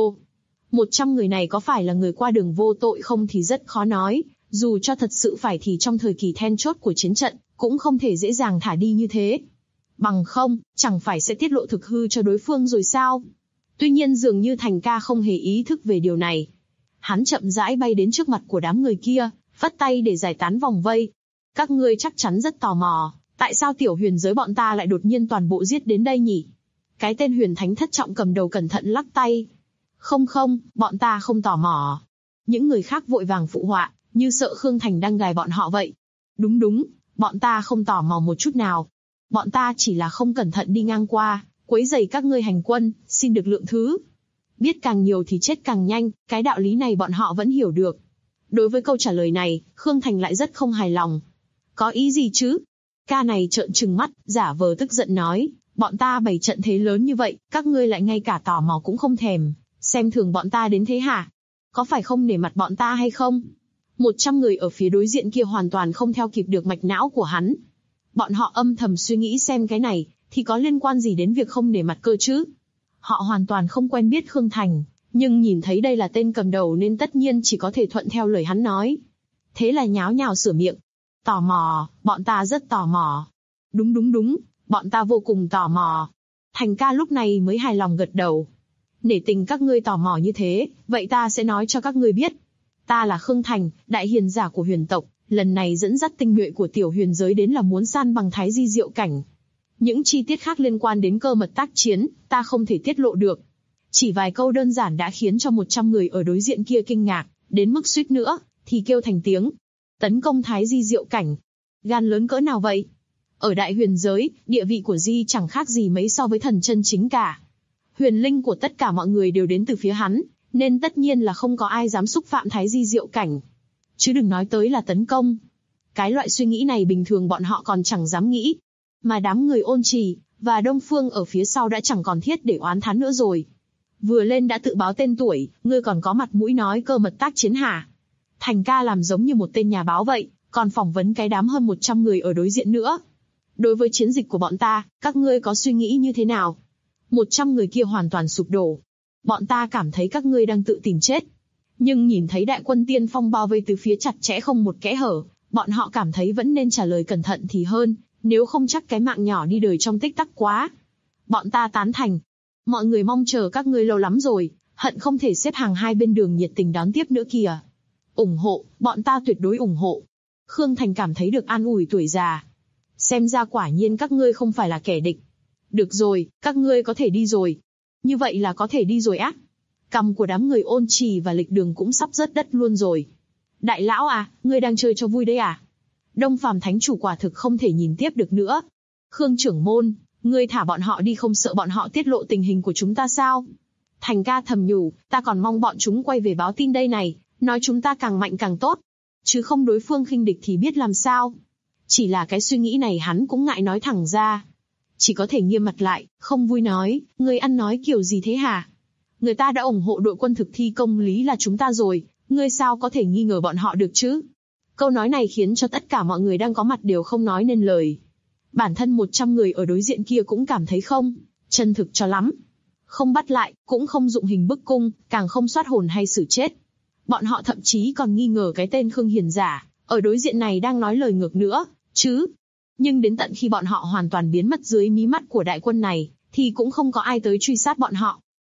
B: 100 người này có phải là người qua đường vô tội không thì rất khó nói, dù cho thật sự phải thì trong thời kỳ then chốt của chiến trận, cũng không thể dễ dàng thả đi như thế. Bằng không, chẳng phải sẽ tiết lộ thực hư cho đối phương rồi sao? Tuy nhiên dường như Thành ca không hề ý thức về điều này. Hắn chậm rãi bay đến trước mặt của đám người kia, phất tay để giải tán vòng vây. Các ngươi chắc chắn rất tò mò, tại sao tiểu huyền giới bọn ta lại đột nhiên toàn bộ giết đến đây nhỉ? Cái tên huyền thánh thất trọng cầm đầu cẩn thận lắc tay. Không, bọn ta không tò mò. Những người khác vội vàng phụ họa, như sợ Khương Thành đang gài bọn họ vậy. Đúng, bọn ta không tò mò một chút nào. Bọn ta chỉ là không cẩn thận đi ngang qua, quấy rầy các ngươi hành quân, xin được lượng thứ. Biết càng nhiều thì chết càng nhanh, cái đạo lý này bọn họ vẫn hiểu được. Đối với câu trả lời này, Khương Thành lại rất không hài lòng. Có ý gì chứ? Ca này trợn trừng mắt, giả vờ tức giận nói, bọn ta bày trận thế lớn như vậy, các ngươi lại ngay cả tò mò cũng không thèm, xem thường bọn ta đến thế hả? Có phải không nể mặt bọn ta hay không? 100 người ở phía đối diện kia hoàn toàn không theo kịp được mạch não của hắn. Bọn họ âm thầm suy nghĩ xem cái này, thì có liên quan gì đến việc không nể mặt cơ chứ? Họ hoàn toàn không quen biết Khương Thành, nhưng nhìn thấy đây là tên cầm đầu nên tất nhiên chỉ có thể thuận theo lời hắn nói. Thế là nháo nhào sửa miệng. Tò mò, bọn ta rất tò mò. Đúng, bọn ta vô cùng tò mò. Thành ca lúc này mới hài lòng gật đầu. Nể tình các ngươi tò mò như thế, vậy ta sẽ nói cho các ngươi biết. Ta là Khương Thành, đại hiền giả của huyền tộc, lần này dẫn dắt tinh nhuệ của tiểu huyền giới đến là muốn san bằng Thái Di Diệu Cảnh. Những chi tiết khác liên quan đến cơ mật tác chiến, ta không thể tiết lộ được. Chỉ vài câu đơn giản đã khiến cho 100 người ở đối diện kia kinh ngạc, đến mức suýt nữa, thì kêu thành tiếng. Tấn công Thái Di Diệu Cảnh. Gan lớn cỡ nào vậy? Ở đại huyền giới, địa vị của Di chẳng khác gì mấy so với thần chân chính cả. Huyền linh của tất cả mọi người đều đến từ phía hắn, nên tất nhiên là không có ai dám xúc phạm Thái Di Diệu Cảnh. Chứ đừng nói tới là tấn công. Cái loại suy nghĩ này bình thường bọn họ còn chẳng dám nghĩ. Mà đám người Ôn Trì và Đông Phương ở phía sau đã chẳng còn thiết để oán thán nữa rồi. Vừa lên đã tự báo tên tuổi, ngươi còn có mặt mũi nói cơ mật tác chiến hả? Thành ca làm giống như một tên nhà báo vậy, còn phỏng vấn cái đám hơn 100 người ở đối diện nữa. Đối với chiến dịch của bọn ta, các ngươi có suy nghĩ như thế nào? 100 người kia hoàn toàn sụp đổ. Bọn ta cảm thấy các ngươi đang tự tìm chết. Nhưng nhìn thấy đại quân tiên phong bao vây từ phía chặt chẽ không một kẽ hở, bọn họ cảm thấy vẫn nên trả lời cẩn thận thì hơn, nếu không chắc cái mạng nhỏ đi đời trong tích tắc quá. Bọn ta tán thành. Mọi người mong chờ các ngươi lâu lắm rồi, hận không thể xếp hàng hai bên đường nhiệt tình đón tiếp nữa kìa. Ủng hộ, bọn ta tuyệt đối ủng hộ. Khương Thành cảm thấy được an ủi tuổi già. Xem ra quả nhiên các ngươi không phải là kẻ địch. Được rồi, các ngươi có thể đi rồi. Như vậy là có thể đi rồi á? Cằm của đám người Ôn Trì và Lịch Đường cũng sắp rớt đất luôn rồi. Đại lão à, ngươi đang chơi cho vui đấy à? Đông Phàm thánh chủ quả thực không thể nhìn tiếp được nữa. Khương trưởng môn, ngươi thả bọn họ đi không sợ bọn họ tiết lộ tình hình của chúng ta sao? Thành ca thầm nhủ, ta còn mong bọn chúng quay về báo tin đây này, nói chúng ta càng mạnh càng tốt. Chứ không đối phương khinh địch thì biết làm sao. Chỉ là cái suy nghĩ này hắn cũng ngại nói thẳng ra. Chỉ có thể nghiêm mặt lại, không vui nói, ngươi ăn nói kiểu gì thế hả? Người ta đã ủng hộ đội quân thực thi công lý là chúng ta rồi, ngươi sao có thể nghi ngờ bọn họ được chứ? Câu nói này khiến cho tất cả mọi người đang có mặt đều không nói nên lời. Bản thân 100 người ở đối diện kia cũng cảm thấy không chân thực cho lắm. Không bắt lại, cũng không dụng hình bức cung, càng không soát hồn hay xử chết. Bọn họ thậm chí còn nghi ngờ cái tên Khương Hiền giả, ở đối diện này đang nói lời ngược nữa, chứ. Nhưng đến tận khi bọn họ hoàn toàn biến mất dưới mí mắt của đại quân này, thì cũng không có ai tới truy sát bọn họ.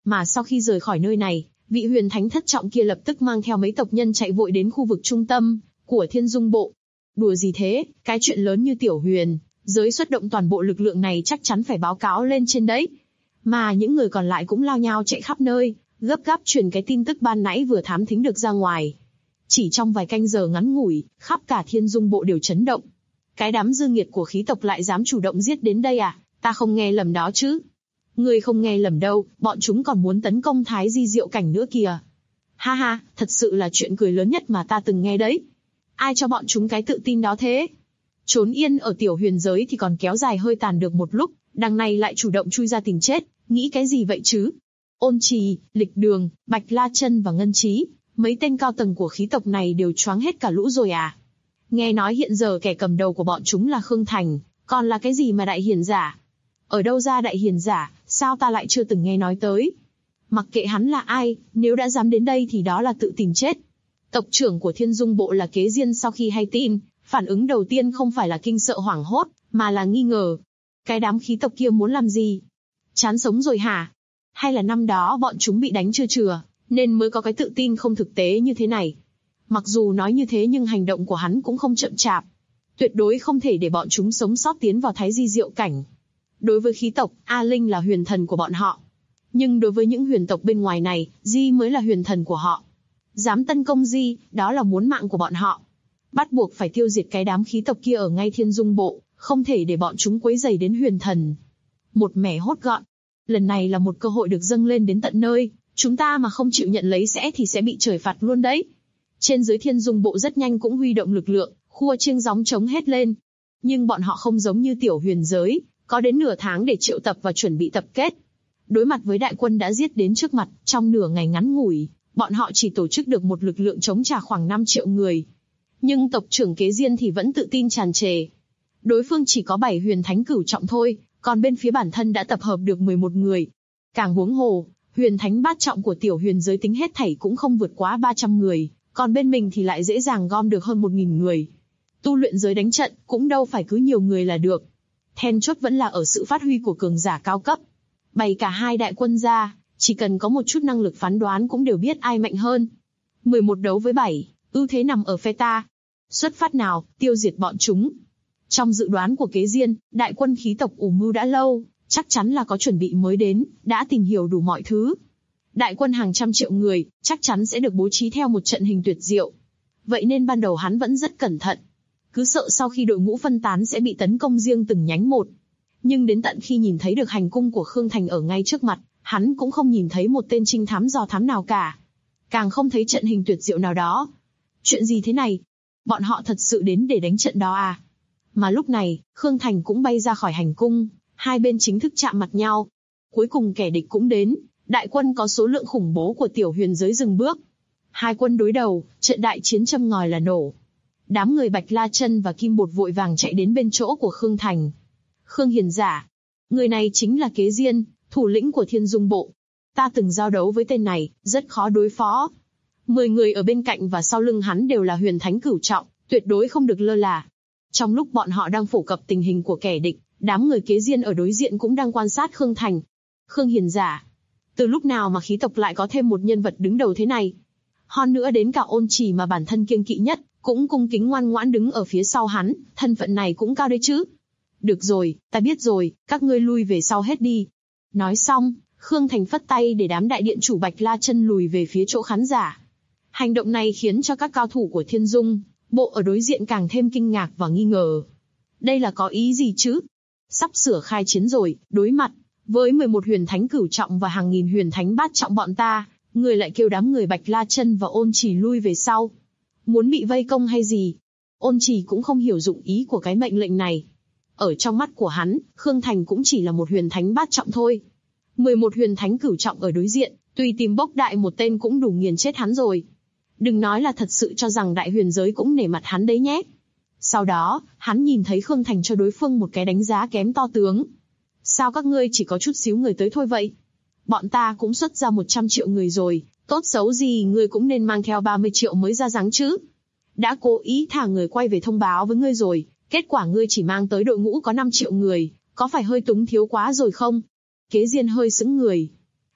B: Mà sau khi rời khỏi nơi này, vị huyền thánh thất trọng kia lập tức mang theo mấy tộc nhân chạy vội đến khu vực trung tâm của Thiên Dung Bộ. Đùa gì thế, cái chuyện lớn như tiểu huyền giới xuất động toàn bộ lực lượng này chắc chắn phải báo cáo lên trên đấy. Mà những người còn lại cũng lao nhau chạy khắp nơi, gấp gáp truyền cái tin tức ban nãy vừa thám thính được ra ngoài. Chỉ trong vài canh giờ ngắn ngủi, khắp cả Thiên Dung Bộ đều chấn động. Cái đám dư nghiệt của khí tộc lại dám chủ động giết đến đây à? Ta không nghe lầm đó chứ? Ngươi không nghe lầm đâu, bọn chúng còn muốn tấn công Thái Di Diệu Cảnh nữa kìa. Ha ha, thật sự là chuyện cười lớn nhất mà ta từng nghe đấy. Ai cho bọn chúng cái tự tin đó thế? Trốn yên ở tiểu huyền giới thì còn kéo dài hơi tàn được một lúc, đằng này lại chủ động chui ra tìm chết, nghĩ cái gì vậy chứ? Ôn Trì, Lịch Đường, Bạch La Chân và Ngân Trí, mấy tên cao tầng của khí tộc này đều choáng hết cả lũ rồi à? Nghe nói hiện giờ kẻ cầm đầu của bọn chúng là Khương Thành, còn là cái gì mà đại hiền giả? Ở đâu ra đại hiền giả, sao ta lại chưa từng nghe nói tới? Mặc kệ hắn là ai, nếu đã dám đến đây thì đó là tự tìm chết. Tộc trưởng của Thiên Dung Bộ là Kế Diên sau khi hay tin, phản ứng đầu tiên không phải là kinh sợ hoảng hốt, mà là nghi ngờ. Cái đám khí tộc kia muốn làm gì? Chán sống rồi hả? Hay là năm đó bọn chúng bị đánh chưa chừa, nên mới có cái tự tin không thực tế như thế này? Mặc dù nói như thế nhưng hành động của hắn cũng không chậm chạp. Tuyệt đối không thể để bọn chúng sống sót tiến vào Thái Di Diệu Cảnh. Đối với khí tộc, A Linh là huyền thần của bọn họ. Nhưng đối với những huyền tộc bên ngoài này, Di mới là huyền thần của họ. Dám tấn công Di, đó là muốn mạng của bọn họ. Bắt buộc phải tiêu diệt cái đám khí tộc kia ở ngay Thiên Dung Bộ, không thể để bọn chúng quấy rầy đến huyền thần. Một mẻ hốt gọn. Lần này là một cơ hội được dâng lên đến tận nơi, chúng ta mà không chịu nhận lấy thì sẽ bị trời phạt luôn đấy. Trên dưới Thiên Dung Bộ rất nhanh cũng huy động lực lượng, khua chiêng gióng trống hết lên. Nhưng bọn họ không giống như tiểu huyền giới, có đến nửa tháng để triệu tập và chuẩn bị tập kết. Đối mặt với đại quân đã giết đến trước mặt, trong nửa ngày ngắn ngủi, bọn họ chỉ tổ chức được một lực lượng chống trả khoảng 5 triệu người. Nhưng tộc trưởng Kế Diên thì vẫn tự tin tràn trề. Đối phương chỉ có 7 huyền thánh cửu trọng thôi, còn bên phía bản thân đã tập hợp được 11 người. Càng huống hồ, huyền thánh bát trọng của tiểu huyền giới tính hết thảy cũng không vượt quá 300 người, còn bên mình thì lại dễ dàng gom được hơn 1.000 người. Tu luyện giới đánh trận cũng đâu phải cứ nhiều người là được. Then chốt vẫn là ở sự phát huy của cường giả cao cấp. Bày cả hai đại quân ra, chỉ cần có một chút năng lực phán đoán cũng đều biết ai mạnh hơn. 11 đấu với 7, ưu thế nằm ở phe ta. Xuất phát nào, tiêu diệt bọn chúng. Trong dự đoán của Kế Diên, đại quân khí tộc ủ mưu đã lâu, chắc chắn là có chuẩn bị mới đến, đã tìm hiểu đủ mọi thứ. Đại quân hàng trăm triệu người, chắc chắn sẽ được bố trí theo một trận hình tuyệt diệu. Vậy nên ban đầu hắn vẫn rất cẩn thận. Cứ sợ sau khi đội ngũ phân tán sẽ bị tấn công riêng từng nhánh một. Nhưng đến tận khi nhìn thấy được hành cung của Khương Thành ở ngay trước mặt, hắn cũng không nhìn thấy một tên trinh thám dò thám nào cả. Càng không thấy trận hình tuyệt diệu nào đó. Chuyện gì thế này? Bọn họ thật sự đến để đánh trận đó à? Mà lúc này, Khương Thành cũng bay ra khỏi hành cung, hai bên chính thức chạm mặt nhau. Cuối cùng kẻ địch cũng đến, đại quân có số lượng khủng bố của tiểu huyền giới dừng bước. Hai quân đối đầu, trận đại chiến châm ngòi là nổ. Đám người Bạch La Chân và Kim Bột vội vàng chạy đến bên chỗ của Khương Thành. Khương hiền giả, người này chính là Kế Diên, thủ lĩnh của Thiên Dung Bộ. Ta từng giao đấu với tên này, rất khó đối phó. 10 người ở bên cạnh và sau lưng hắn đều là huyền thánh cửu trọng, tuyệt đối không được lơ là. Trong lúc bọn họ đang phổ cập tình hình của kẻ địch, đám người Kế Diên ở đối diện cũng đang quan sát Khương Thành. Khương hiền giả, từ lúc nào mà khí tộc lại có thêm một nhân vật đứng đầu thế này? Hơn nữa đến cả Ôn Trì mà bản thân kiêng kỵ nhất, cũng cung kính ngoan ngoãn đứng ở phía sau hắn, thân phận này cũng cao đấy chứ. Được rồi, ta biết rồi, các ngươi lui về sau hết đi. Nói xong, Khương Thành phất tay để đám đại điện chủ Bạch La Chân lùi về phía chỗ khán giả. Hành động này khiến cho các cao thủ của Thiên Dung Bộ ở đối diện càng thêm kinh ngạc và nghi ngờ. Đây là có ý gì chứ? Sắp sửa khai chiến rồi, đối mặt với 11 huyền thánh cửu trọng và hàng nghìn huyền thánh bát trọng bọn ta, người lại kêu đám người Bạch La Chân và Ôn Trì lui về sau. Muốn bị vây công hay gì? Ôn Trì cũng không hiểu dụng ý của cái mệnh lệnh này. Ở trong mắt của hắn, Khương Thành cũng chỉ là một huyền thánh bát trọng thôi. 11 huyền thánh cửu trọng ở đối diện, tùy tìm bốc đại một tên cũng đủ nghiền chết hắn rồi. Đừng nói là thật sự cho rằng đại huyền giới cũng nể mặt hắn đấy nhé. Sau đó, hắn nhìn thấy Khương Thành cho đối phương một cái đánh giá kém to tướng. Sao các ngươi chỉ có chút xíu người tới thôi vậy? Bọn ta cũng xuất ra 100 triệu người rồi, tốt xấu gì ngươi cũng nên mang theo 30 triệu mới ra dáng chứ. Đã cố ý thả người quay về thông báo với ngươi rồi, kết quả ngươi chỉ mang tới đội ngũ có 5 triệu người, có phải hơi túng thiếu quá rồi không? Kế Diên hơi sững người.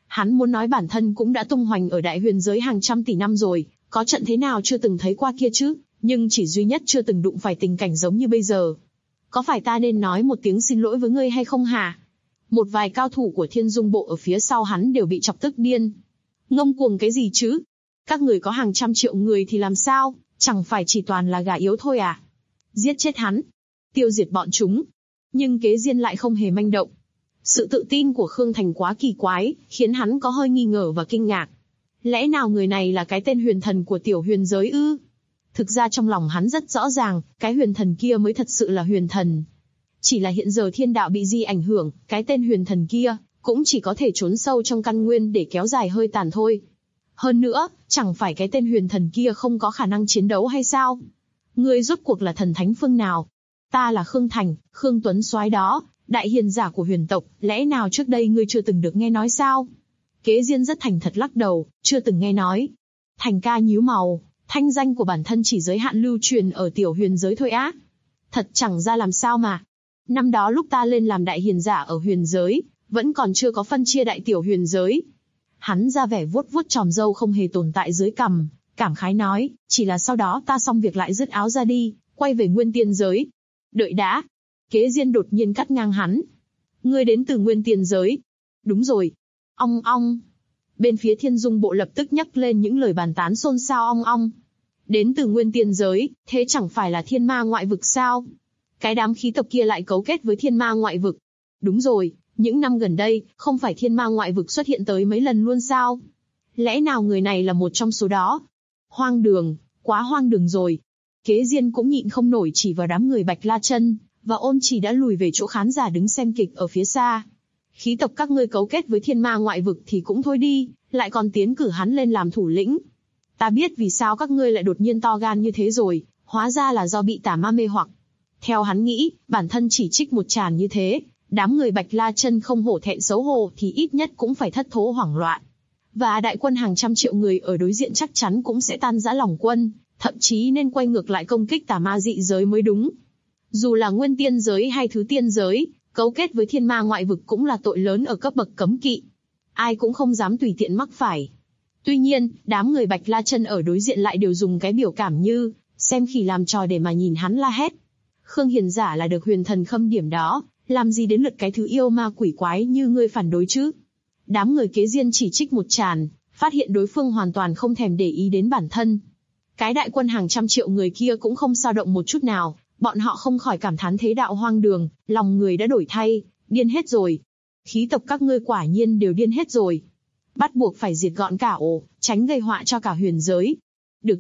B: Hắn muốn nói bản thân cũng đã tung hoành ở đại huyền giới hàng trăm tỷ năm rồi, có trận thế nào chưa từng thấy qua kia chứ, nhưng chỉ duy nhất chưa từng đụng phải tình cảnh giống như bây giờ. Có phải ta nên nói một tiếng xin lỗi với ngươi hay không hả? Một vài cao thủ của Thiên Dung Bộ ở phía sau hắn đều bị chọc tức điên. Ngông cuồng cái gì chứ? Các người có hàng trăm triệu người thì làm sao, chẳng phải chỉ toàn là gà yếu thôi à? Giết chết hắn, tiêu diệt bọn chúng. Nhưng Kế Diên lại không hề manh động. Sự tự tin của Khương Thành quá kỳ quái, khiến hắn có hơi nghi ngờ và kinh ngạc. Lẽ nào người này là cái tên huyền thần của tiểu huyền giới ư? Thực ra trong lòng hắn rất rõ ràng, cái huyền thần kia mới thật sự là huyền thần. Chỉ là hiện giờ thiên đạo bị di ảnh hưởng, cái tên huyền thần kia cũng chỉ có thể trốn sâu trong căn nguyên để kéo dài hơi tàn thôi. Hơn nữa, chẳng phải cái tên huyền thần kia không có khả năng chiến đấu hay sao? Ngươi rốt cuộc là thần thánh phương nào? Ta là Khương Thành, Khương Tuấn soái đó, đại hiền giả của huyền tộc, lẽ nào trước đây ngươi chưa từng được nghe nói sao? Kế Diên rất thành thật lắc đầu, chưa từng nghe nói. Thành ca nhíu màu, thanh danh của bản thân chỉ giới hạn lưu truyền ở tiểu huyền giới thôi á. Thật chẳng ra làm sao mà. Năm đó lúc ta lên làm đại hiền giả ở huyền giới, vẫn còn chưa có phân chia đại tiểu huyền giới. Hắn ra vẻ vuốt vuốt chòm râu không hề tồn tại dưới cằm, cảm khái nói, chỉ là sau đó ta xong việc lại dứt áo ra đi, quay về nguyên tiên giới. Đợi đã. Kế Diên đột nhiên cắt ngang hắn. Ngươi đến từ nguyên tiên giới. Đúng rồi. Ong ong. Bên phía Thiên Dung Bộ lập tức nhắc lên những lời bàn tán xôn xao ong ong. Đến từ nguyên tiên giới, thế chẳng phải là thiên ma ngoại vực sao? Cái đám khí tộc kia lại cấu kết với thiên ma ngoại vực. Đúng rồi, những năm gần đây, không phải thiên ma ngoại vực xuất hiện tới mấy lần luôn sao? Lẽ nào người này là một trong số đó? Hoang đường, quá hoang đường rồi. Kế Diên cũng nhịn không nổi chỉ vào đám người Bạch La Chân, và Ôn Chỉ đã lùi về chỗ khán giả đứng xem kịch ở phía xa. Khí tộc các ngươi cấu kết với thiên ma ngoại vực thì cũng thôi đi, lại còn tiến cử hắn lên làm thủ lĩnh. Ta biết vì sao các ngươi lại đột nhiên to gan như thế rồi, hóa ra là do bị tà ma mê hoặc. Theo hắn nghĩ, bản thân chỉ trích một tràng như thế, đám người Bạch La Chân không hổ thẹn xấu hổ thì ít nhất cũng phải thất thố hoảng loạn. Và đại quân hàng trăm triệu người ở đối diện chắc chắn cũng sẽ tan rã lòng quân, thậm chí nên quay ngược lại công kích tà ma dị giới mới đúng. Dù là nguyên tiên giới hay thứ tiên giới, cấu kết với thiên ma ngoại vực cũng là tội lớn ở cấp bậc cấm kỵ. Ai cũng không dám tùy tiện mắc phải. Tuy nhiên, đám người Bạch La Chân ở đối diện lại đều dùng cái biểu cảm như xem khỉ làm trò để mà nhìn hắn la hét. Khương hiền giả là được huyền thần khâm điểm đó, làm gì đến lượt cái thứ yêu ma quỷ quái như ngươi phản đối chứ? Đám người Kế Diên chỉ trích một tràn, phát hiện đối phương hoàn toàn không thèm để ý đến bản thân. Cái đại quân hàng trăm triệu người kia cũng không dao động một chút nào, bọn họ không khỏi cảm thán thế đạo hoang đường, lòng người đã đổi thay, điên hết rồi. Khí tộc các ngươi quả nhiên đều điên hết rồi. Bắt buộc phải diệt gọn cả ổ, tránh gây họa cho cả huyền giới. Được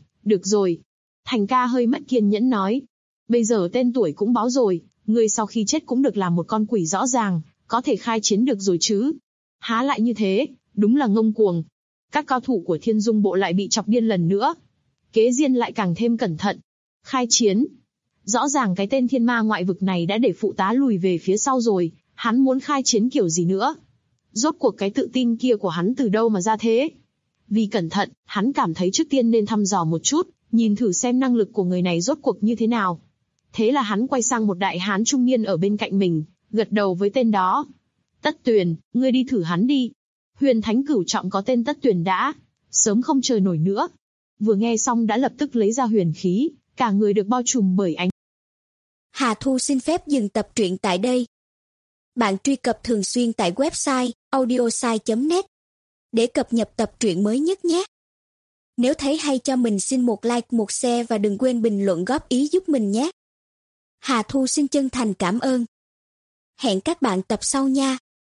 B: rồi. Thành ca hơi mất kiên nhẫn nói. Bây giờ tên tuổi cũng báo rồi, ngươi sau khi chết cũng được làm một con quỷ rõ ràng, có thể khai chiến được rồi chứ. Há lại như thế, đúng là ngông cuồng. Các cao thủ của Thiên Dung Bộ lại bị chọc điên lần nữa. Kế Diên lại càng thêm cẩn thận. Khai chiến. Rõ ràng cái tên thiên ma ngoại vực này đã để phụ tá lùi về phía sau rồi, hắn muốn khai chiến kiểu gì nữa? Rốt cuộc cái tự tin kia của hắn từ đâu mà ra thế? Vì cẩn thận, hắn cảm thấy trước tiên nên thăm dò một chút, nhìn thử xem năng lực của người này rốt cuộc như thế nào. Thế là hắn quay sang một đại hán trung niên ở bên cạnh mình, gật đầu với tên đó. Tất Tuyền, ngươi đi thử hắn đi. Huyền Thánh Cửu Trọng có tên Tất Tuyền đã, sớm không chờ nổi nữa. Vừa nghe xong đã lập tức lấy ra huyền khí, cả người được bao trùm bởi ánh.
C: Hà Thu xin phép dừng tập truyện tại đây. Bạn truy cập thường xuyên tại website audiosai.net để cập nhật tập truyện mới nhất nhé. Nếu thấy hay cho mình xin một like, một share và đừng quên bình luận góp ý giúp mình nhé. Hà Thu xin chân thành cảm ơn. Hẹn các bạn tập sau nha.